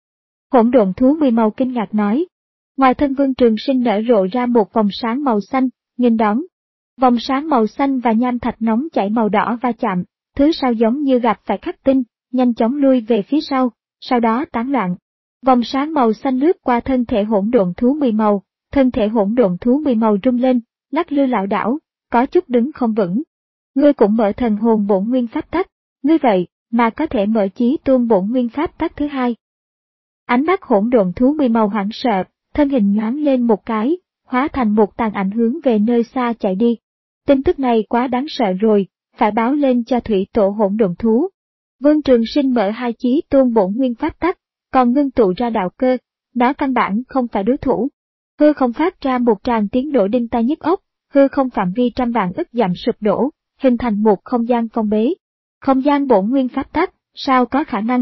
Hỗn độn thú mười màu kinh ngạc nói. Ngoài thân Vương Trường Sinh nở rộ ra một vòng sáng màu xanh, nghênh đón. Vòng sáng màu xanh và nham thạch nóng chảy màu đỏ va chạm, thứ sau giống như gặp phải khắc tinh, nhanh chóng lui về phía sau, sau đó tán loạn. Vòng sáng màu xanh lướt qua thân thể hỗn độn thú mười màu, thân thể hỗn độn thú mười màu rung lên, lắc lư lảo đảo, có chút đứng không vững. Ngươi cũng mở thần hồn bổn nguyên pháp tắc. Ngươi vậy, mà có thể mở chí tôn bổn nguyên pháp tắc thứ hai. Ánh mắt hỗn độn thú mười màu hoảng sợ, thân hình nhoáng lên một cái, hóa thành một tàn ảnh hướng về nơi xa chạy đi. Tin tức này quá đáng sợ rồi, phải báo lên cho thủy tổ hỗn độn thú. Vương Trường Sinh mở hai chí tôn bổn nguyên pháp tắc, còn ngưng tụ ra đạo cơ, nó căn bản không phải đối thủ. Hư không phát ra một tràng tiếng nổ đinh tai nhức óc, hư không phạm vi trăm vạn ức dặm sụp đổ, hình thành một không gian phong bế. Không gian bổn nguyên pháp tắc, sao có khả năng?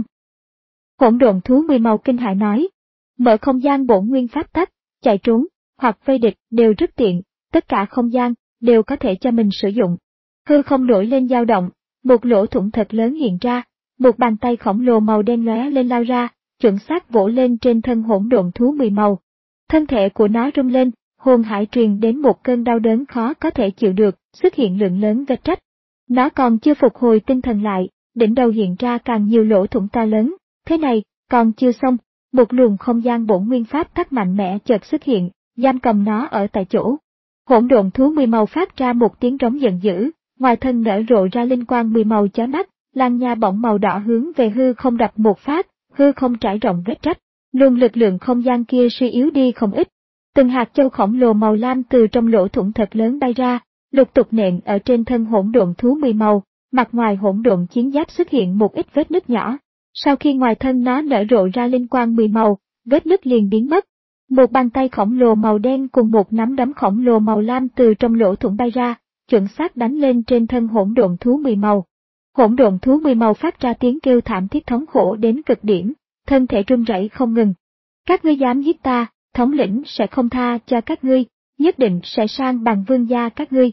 Hỗn độn thú mười màu kinh hãi nói. Mở không gian bổn nguyên pháp tắc, chạy trốn, hoặc vây địch đều rất tiện, tất cả không gian, đều có thể cho mình sử dụng. Hư không nổi lên dao động, một lỗ thủng thật lớn hiện ra, một bàn tay khổng lồ màu đen lóe lên lao ra, chuẩn xác vỗ lên trên thân hỗn độn thú mười màu. Thân thể của nó rung lên, hồn hải truyền đến một cơn đau đớn khó có thể chịu được, xuất hiện lượng lớn vết rách. Nó còn chưa phục hồi tinh thần lại, đỉnh đầu hiện ra càng nhiều lỗ thủng to lớn. Thế này, còn chưa xong, một luồng không gian bổn nguyên pháp tắc mạnh mẽ chợt xuất hiện, giam cầm nó ở tại chỗ. Hỗn độn thú mười màu phát ra một tiếng rống giận dữ, ngoài thân nở rộ ra linh quang mười màu chói mắt, lan nha bỏng màu đỏ hướng về hư không đập một phát, hư không trải rộng vết rách, luồng lực lượng không gian kia suy yếu đi không ít. Từng hạt châu khổng lồ màu lam từ trong lỗ thủng thật lớn bay ra, lục tục nện ở trên thân hỗn độn thú mười màu, mặt ngoài hỗn độn chiến giáp xuất hiện một ít vết nứt nhỏ. Sau khi ngoài thân nó nở rộ ra linh quang mười màu, vết nứt liền biến mất. Một bàn tay khổng lồ màu đen cùng một nắm đấm khổng lồ màu lam từ trong lỗ thủng bay ra, chuẩn xác đánh lên trên thân hỗn độn thú mười màu. Hỗn độn thú mười màu phát ra tiếng kêu thảm thiết thống khổ đến cực điểm, thân thể run rẩy không ngừng. Các ngươi dám giết ta, thống lĩnh sẽ không tha cho các ngươi, nhất định sẽ sang bằng vương gia các ngươi.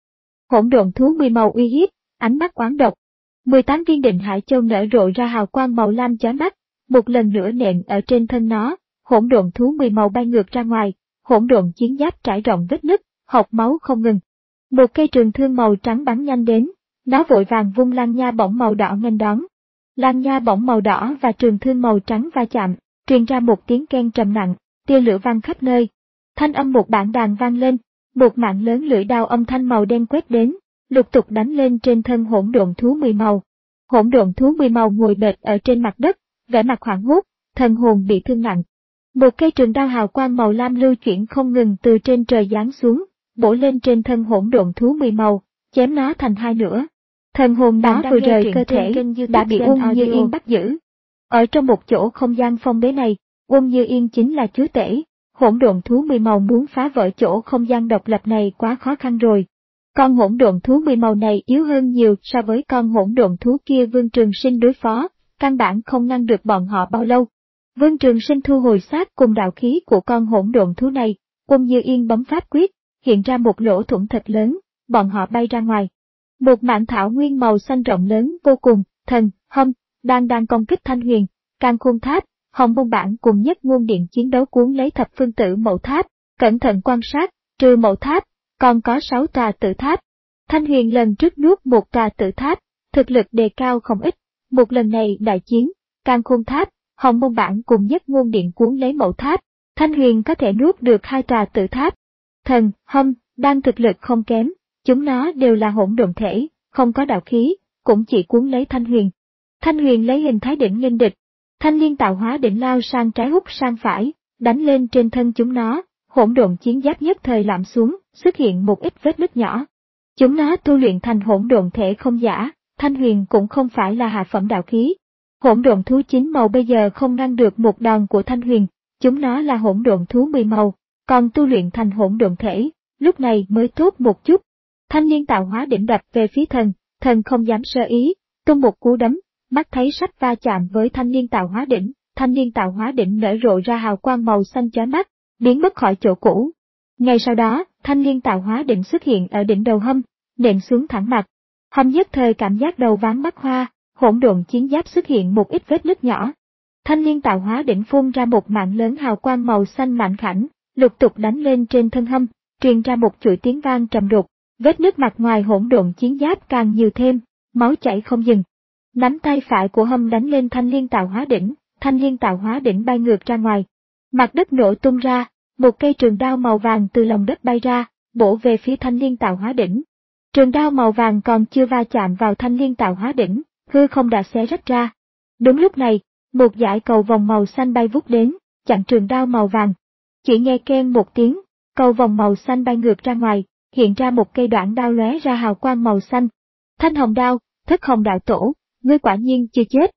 Hỗn độn thú mười màu uy hiếp, ánh mắt oán độc. mười tám viên định hải châu nở rộ ra hào quang màu lam chói mắt, một lần nữa nện ở trên thân nó, hỗn độn thú mười màu bay ngược ra ngoài, hỗn độn chiến giáp trải rộng vết nứt, hộc máu không ngừng. Một cây trường thương màu trắng bắn nhanh đến, nó vội vàng vung lan nha bổng màu đỏ nghênh đón. Lan nha bổng màu đỏ và trường thương màu trắng va chạm, truyền ra một tiếng keng trầm nặng, tia lửa vang khắp nơi. Thanh âm một bản đàn vang lên, một mạng lớn lưỡi đao âm thanh màu đen quét đến, lục tục đánh lên trên thân hỗn độn thú mười màu. Hỗn độn thú mười màu ngồi bệt ở trên mặt đất, vẻ mặt hoảng hốt, thần hồn bị thương nặng. Một cây trường đao hào quang màu lam lưu chuyển không ngừng từ trên trời giáng xuống, bổ lên trên thân hỗn độn thú mười màu, chém nó thành hai nửa. Thần hồn nó vừa rời cơ thể, đã bị Uông Như Yên bắt giữ. Ở trong một chỗ không gian phong bế này, Uông Như Yên chính là chúa tể. Hỗn độn thú mười màu muốn phá vỡ chỗ không gian độc lập này quá khó khăn rồi. Con hỗn độn thú mười màu này yếu hơn nhiều so với con hỗn độn thú kia Vương Trường Sinh đối phó, căn bản không ngăn được bọn họ bao lâu. Vương Trường Sinh thu hồi xác cùng đạo khí của con hỗn độn thú này, Uông Như Yên bấm pháp quyết, hiện ra một lỗ thủng thật lớn, bọn họ bay ra ngoài. Một mảng thảo nguyên màu xanh rộng lớn vô cùng, thần, hâm, đang đang công kích Thanh Huyền, Càn Khôn Tháp, Hồng Mông Bản cùng nhất nguồn điện chiến đấu cuốn lấy thập phương tử mẫu tháp, cẩn thận quan sát, trừ mẫu tháp, còn có sáu tòa tử tháp. Thanh Huyền lần trước nuốt một tòa tử tháp, thực lực đề cao không ít, một lần này đại chiến, Càn Khôn Tháp, Hồng Mông Bản cùng nhất nguồn điện cuốn lấy mẫu tháp, Thanh Huyền có thể nuốt được hai tòa tử tháp. Thần, hâm, đang thực lực không kém, chúng nó đều là hỗn độn thể, không có đạo khí, cũng chỉ cuốn lấy Thanh Huyền. Thanh Huyền lấy hình thái đỉnh nghênh địch. Thanh liên tạo hóa đỉnh lao sang trái hút sang phải, đánh lên trên thân chúng nó, hỗn độn chiến giáp nhất thời lạm xuống, xuất hiện một ít vết nứt nhỏ. Chúng nó tu luyện thành hỗn độn thể không giả, Thanh Huyền cũng không phải là hạ phẩm đạo khí. Hỗn độn thú chín màu bây giờ không ngăn được một đòn của Thanh Huyền, chúng nó là hỗn độn thú mười màu, còn tu luyện thành hỗn độn thể, lúc này mới tốt một chút. Thanh liên tạo hóa đỉnh đập về phía thần, thần không dám sơ ý, tung một cú đấm. Mắt thấy sách va chạm với thanh liên tạo hóa đỉnh, thanh liên tạo hóa đỉnh nở rộ ra hào quang màu xanh chói mắt, biến mất khỏi chỗ cũ. Ngay sau đó, thanh liên tạo hóa đỉnh xuất hiện ở đỉnh đầu Hâm, nện xuống thẳng mặt. Hâm nhất thời cảm giác đầu váng mắt hoa, hỗn độn chiến giáp xuất hiện một ít vết nứt nhỏ. Thanh liên tạo hóa đỉnh phun ra một mạng lớn hào quang màu xanh mảnh khảnh, lục tục đánh lên trên thân Hâm, truyền ra một chuỗi tiếng vang trầm đục. Vết nứt mặt ngoài hỗn độn chiến giáp càng nhiều thêm, máu chảy không dừng. Nắm tay phải của Hâm đánh lên thanh liên tạo hóa đỉnh, thanh liên tạo hóa đỉnh bay ngược ra ngoài. Mặt đất nổ tung ra, một cây trường đao màu vàng từ lòng đất bay ra, bổ về phía thanh liên tạo hóa đỉnh. Trường đao màu vàng còn chưa va chạm vào thanh liên tạo hóa đỉnh, hư không đã xé rách ra. Đúng lúc này, một dải cầu vòng màu xanh bay vút đến, chặn trường đao màu vàng. Chỉ nghe keng một tiếng, cầu vòng màu xanh bay ngược ra ngoài, hiện ra một cây đoạn đao lóe ra hào quang màu xanh. Thanh hồng đao, Thất Hồng đạo tổ. Ngươi quả nhiên chưa chết.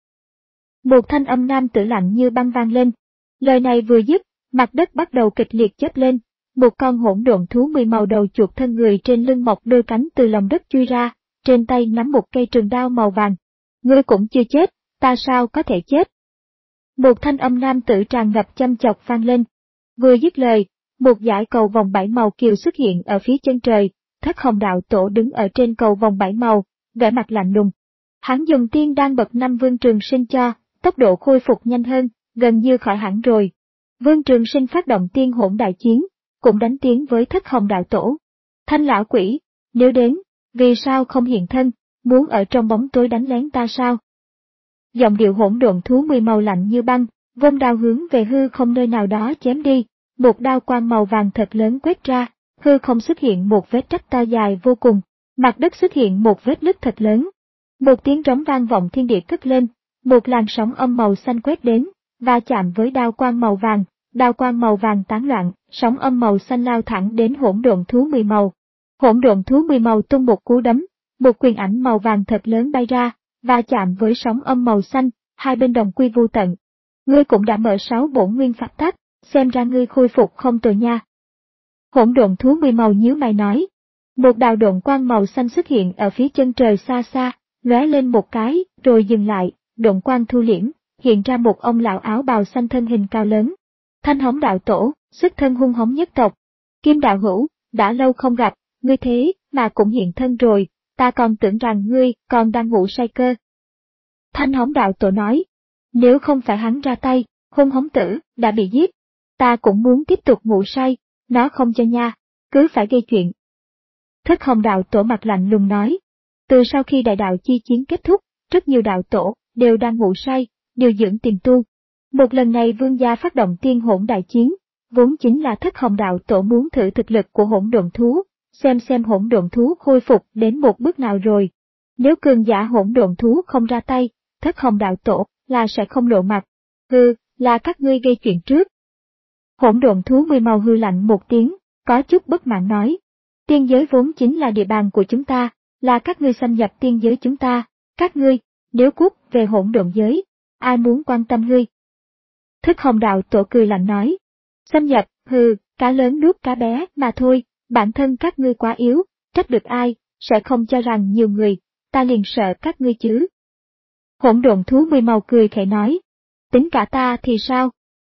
Một thanh âm nam tử lạnh như băng vang lên. Lời này vừa dứt, mặt đất bắt đầu kịch liệt chớp lên, một con hỗn độn thú mười màu đầu chuột thân người trên lưng mọc đôi cánh từ lòng đất chui ra, trên tay nắm một cây trường đao màu vàng. Ngươi cũng chưa chết, ta sao có thể chết? Một thanh âm nam tử tràn ngập chăm chọc vang lên. Vừa dứt lời, một dải cầu vòng bảy màu kiều xuất hiện ở phía chân trời, Thất Hồng đạo tổ đứng ở trên cầu vòng bảy màu, vẻ mặt lạnh lùng. Hắn dùng tiên đan bậc năm Vương Trường Sinh cho, tốc độ khôi phục nhanh hơn, gần như khỏi hẳn rồi. Vương Trường Sinh phát động tiên hỗn đại chiến, cũng đánh tiếng với Thất Hồng đạo tổ. Thanh lão quỷ, nếu đến, vì sao không hiện thân, muốn ở trong bóng tối đánh lén ta sao? Giọng điệu hỗn độn thú mười màu lạnh như băng, vung đao hướng về hư không nơi nào đó chém đi, một đao quang màu vàng thật lớn quét ra, hư không xuất hiện một vết rách to dài vô cùng, mặt đất xuất hiện một vết nứt thật lớn. Một tiếng rống vang vọng thiên địa cất lên, một làn sóng âm màu xanh quét đến, va chạm với đao quang màu vàng, đao quang màu vàng tán loạn, sóng âm màu xanh lao thẳng đến hỗn độn thú mười màu. Hỗn độn thú mười màu tung một cú đấm, một quyền ảnh màu vàng thật lớn bay ra, va chạm với sóng âm màu xanh, hai bên đồng quy vu tận. Ngươi cũng đã mở sáu bổn nguyên pháp tắc, xem ra ngươi khôi phục không tồi nha. Hỗn độn thú mười màu nhíu mày nói. Một đạo độn quang màu xanh xuất hiện ở phía chân trời xa xa, lóe lên một cái, rồi dừng lại, độn quang thu liễm, hiện ra một ông lão áo bào xanh thân hình cao lớn. Thanh Hống đạo tổ, xuất thân hung hống nhất tộc. Kim đạo hữu, đã lâu không gặp, ngươi thế mà cũng hiện thân rồi, ta còn tưởng rằng ngươi còn đang ngủ say cơ. Thanh Hống đạo tổ nói, nếu không phải hắn ra tay, hung hống tử đã bị giết, ta cũng muốn tiếp tục ngủ say, nó không cho nha, cứ phải gây chuyện. Thất Hồng đạo tổ mặt lạnh lùng nói, từ sau khi đại đạo chi chiến kết thúc, rất nhiều đạo tổ đều đang ngủ say, điều dưỡng tiềm tu. Một lần này vương gia phát động tiên hỗn đại chiến, vốn chính là Thất Hồng đạo tổ muốn thử thực lực của hỗn độn thú, xem xem hỗn độn thú khôi phục đến một bước nào rồi. Nếu cường giả hỗn độn thú không ra tay, Thất Hồng đạo tổ là sẽ không lộ mặt. Hừ, là các ngươi gây chuyện trước. Hỗn độn thú mười màu hư lạnh một tiếng, có chút bất mãn nói. Tiên giới vốn chính là địa bàn của chúng ta, là các ngươi xâm nhập tiên giới chúng ta, các ngươi, nếu cút về hỗn độn giới, ai muốn quan tâm ngươi? Thất Hồng đạo tổ cười lạnh nói. Xâm nhập, hừ, cá lớn nuốt cá bé mà thôi, bản thân các ngươi quá yếu, trách được ai, sẽ không cho rằng nhiều người, ta liền sợ các ngươi chứ. Hỗn độn thú mười màu cười khẽ nói. Tính cả ta thì sao?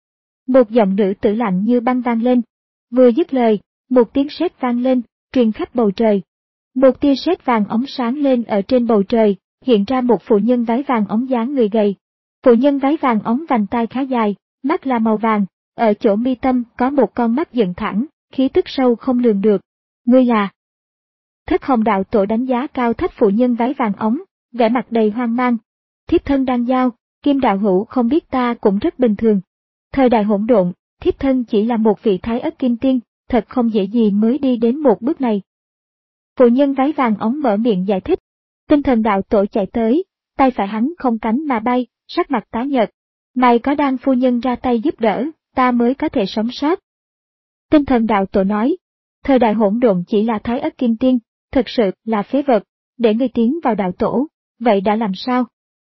Một giọng nữ tử lạnh như băng vang lên. Vừa dứt lời, một tiếng sét vang lên, truyền khắp bầu trời. Một tia sét vàng óng sáng lên ở trên bầu trời, hiện ra một phụ nhân váy vàng óng dáng người gầy. Phụ nhân váy vàng óng vành tai khá dài, mắt là màu vàng, ở chỗ mi tâm có một con mắt dựng thẳng, khí tức sâu không lường được. Ngươi là? Thất Hồng đạo tổ đánh giá cao thấp phụ nhân váy vàng óng, vẻ mặt đầy hoang mang. Thiếp thân đang giao, Kim đạo hữu không biết ta cũng rất bình thường. Thời đại hỗn độn, thiếp thân chỉ là một vị thái ất kim tiên, thật không dễ gì mới đi đến một bước này. Phụ nhân váy vàng óng mở miệng giải thích. Tinh thần đạo tổ chạy tới, tay phải hắn không cánh mà bay, sắc mặt tái nhợt. Mày có đang phu nhân ra tay giúp đỡ, ta mới có thể sống sót. Tinh thần đạo tổ nói, thời đại hỗn độn chỉ là thái ất kim tiên, thực sự là phế vật, để ngươi tiến vào đạo tổ, vậy đã làm sao?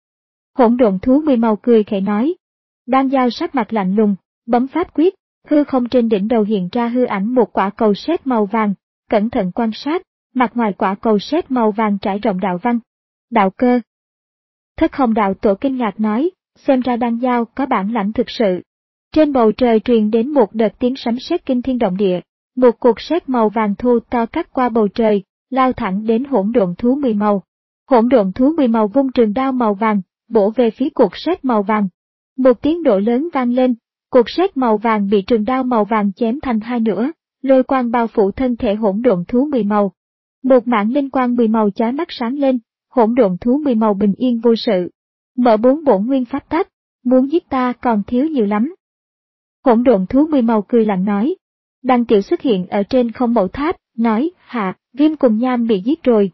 Hỗn độn thú mười màu cười khẽ nói. Đang giao sắc mặt lạnh lùng, bấm pháp quyết, hư không trên đỉnh đầu hiện ra hư ảnh một quả cầu sét màu vàng, cẩn thận quan sát, mặt ngoài quả cầu sét màu vàng trải rộng đạo văn. Đạo cơ. Thất Hồng đạo tổ kinh ngạc nói, xem ra đang giao có bản lãnh thực sự. Trên bầu trời truyền đến một đợt tiếng sấm sét kinh thiên động địa, một cột sét màu vàng thô to cắt qua bầu trời, lao thẳng đến hỗn độn thú mười màu. Hỗn độn thú mười màu vung trường đao màu vàng, bổ về phía cột sét màu vàng. Một tiếng nổ lớn vang lên, cột sét màu vàng bị trường đao màu vàng chém thành hai nửa, lôi quang bao phủ thân thể hỗn độn thú mười màu. Một mảng linh quang mười màu chói mắt sáng lên, hỗn độn thú mười màu bình yên vô sự. Mở bốn bổn nguyên pháp tắc, muốn giết ta còn thiếu nhiều lắm. Hỗn độn thú mười màu cười lạnh nói. Đăng Tiểu xuất hiện ở trên không mẫu tháp, nói, hạ, Viêm cùng Nham bị giết rồi.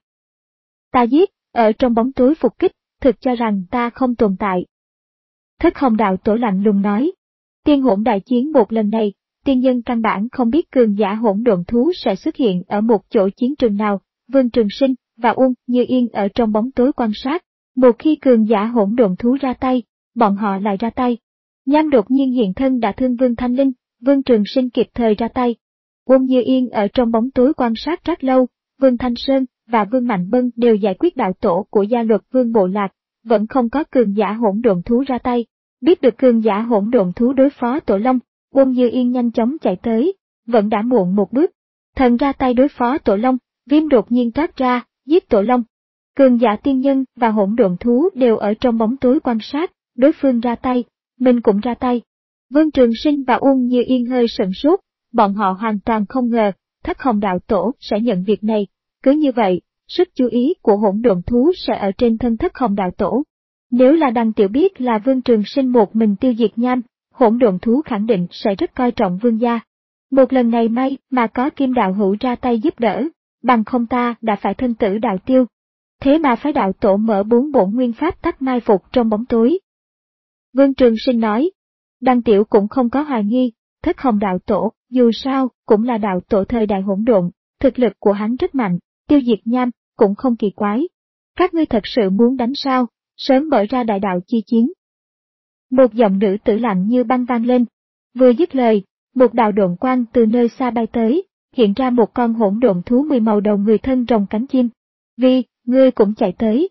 Ta giết, ở trong bóng tối phục kích, thực cho rằng ta không tồn tại. Thất Hồng đạo tổ lạnh lùng nói. Tiên hỗn đại chiến một lần này, tiên nhân căn bản không biết cường giả hỗn độn thú sẽ xuất hiện ở một chỗ chiến trường nào, Vương Trường Sinh và Uông Như Yên ở trong bóng tối quan sát. Một khi cường giả hỗn độn thú ra tay, bọn họ lại ra tay. Nham đột nhiên hiện thân đã thương Vương Thanh Linh, Vương Trường Sinh kịp thời ra tay. Uông Như Yên ở trong bóng tối quan sát rất lâu, Vương Thanh Sơn và Vương Mạnh Bân đều giải quyết đạo tổ của gia luật Vương Bộ Lạc, vẫn không có cường giả hỗn độn thú ra tay. Biết được cường giả hỗn độn thú đối phó Tổ Long, Uông Như Yên nhanh chóng chạy tới, vẫn đã muộn một bước. Thần ra tay đối phó Tổ Long, Viêm đột nhiên toát ra, giết Tổ Long. Cường giả tiên nhân và hỗn độn thú đều ở trong bóng tối quan sát, đối phương ra tay, mình cũng ra tay. Vương Trường Sinh và Uông Như Yên hơi sửng sốt, bọn họ hoàn toàn không ngờ, Thất Hồng đạo tổ sẽ nhận việc này. Cứ như vậy, sức chú ý của hỗn độn thú sẽ ở trên thân Thất Hồng đạo tổ. Nếu là Đằng Tiểu biết là Vương Trường Sinh một mình tiêu diệt Nham, hỗn độn thú khẳng định sẽ rất coi trọng Vương gia. Một lần này may mà có Kim đạo hữu ra tay giúp đỡ, bằng không ta đã phải thân tử đạo tiêu. Thế mà phái đạo tổ mở bốn bổn nguyên pháp tắc mai phục trong bóng tối. Vương Trường Sinh nói, Đằng Tiểu cũng không có hoài nghi, Thất Hồng đạo tổ, dù sao, cũng là đạo tổ thời đại hỗn độn, thực lực của hắn rất mạnh, tiêu diệt Nham, cũng không kỳ quái. Các ngươi thật sự muốn đánh sao, sớm mở ra đại đạo chi chiến. Một giọng nữ tử lạnh như băng vang lên. Vừa dứt lời, một đạo độn quang từ nơi xa bay tới, hiện ra một con hỗn độn thú mười màu đầu người thân rồng cánh chim. Vì, ngươi cũng chạy tới.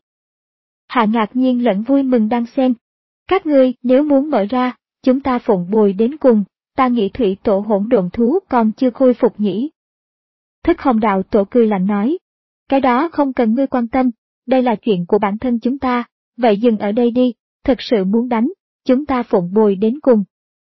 Hạ ngạc nhiên lẫn vui mừng đang xen. Các ngươi nếu muốn mở ra, chúng ta phụng bồi đến cùng, ta nghĩ thủy tổ hỗn độn thú còn chưa khôi phục nhỉ. Thất Hồng đạo tổ cười lạnh nói. Cái đó không cần ngươi quan tâm, đây là chuyện của bản thân chúng ta, vậy dừng ở đây đi, thật sự muốn đánh, chúng ta phụng bồi đến cùng.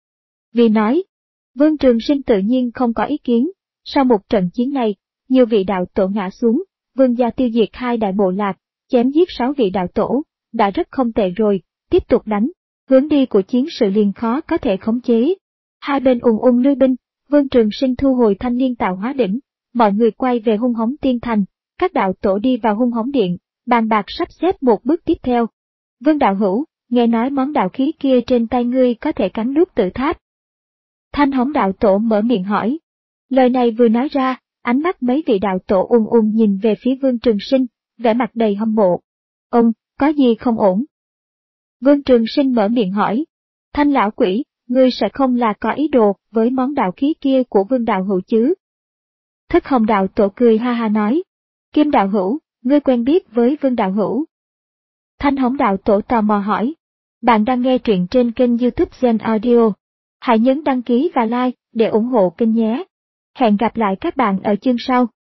Vì nói, Vương Trường Sinh tự nhiên không có ý kiến, sau một trận chiến này, nhiều vị đạo tổ ngã xuống, Vương gia tiêu diệt hai đại bộ lạc, chém giết sáu vị đạo tổ, đã rất không tệ rồi, tiếp tục đánh, hướng đi của chiến sự liền khó có thể khống chế. Hai bên ùng ùng lui binh, Vương Trường Sinh thu hồi thanh niên tạo hóa đỉnh, mọi người quay về hung hống tiên thành, các đạo tổ đi vào hung hống điện, bàn bạc sắp xếp một bước tiếp theo. Vương đạo hữu, nghe nói món đạo khí kia trên tay ngươi có thể cắn nuốt tự tháp. Thanh hống đạo tổ mở miệng hỏi. Lời này vừa nói ra, ánh mắt mấy vị đạo tổ ùn ùn nhìn về phía Vương Trường Sinh, vẻ mặt đầy hâm mộ. Ông, có gì không ổn? Vương Trường Sinh mở miệng hỏi. Thanh lão quỷ, ngươi sẽ không là có ý đồ với món đạo khí kia của Vương đạo hữu chứ? Thất Hồng đạo tổ cười ha ha nói. Kim đạo hữu, ngươi quen biết với Vương đạo hữu. Thanh hống đạo tổ tò mò hỏi. Bạn đang nghe truyện trên kênh YouTube Gen Audio. Hãy nhấn đăng ký và like để ủng hộ kênh nhé. Hẹn gặp lại các bạn ở chương sau.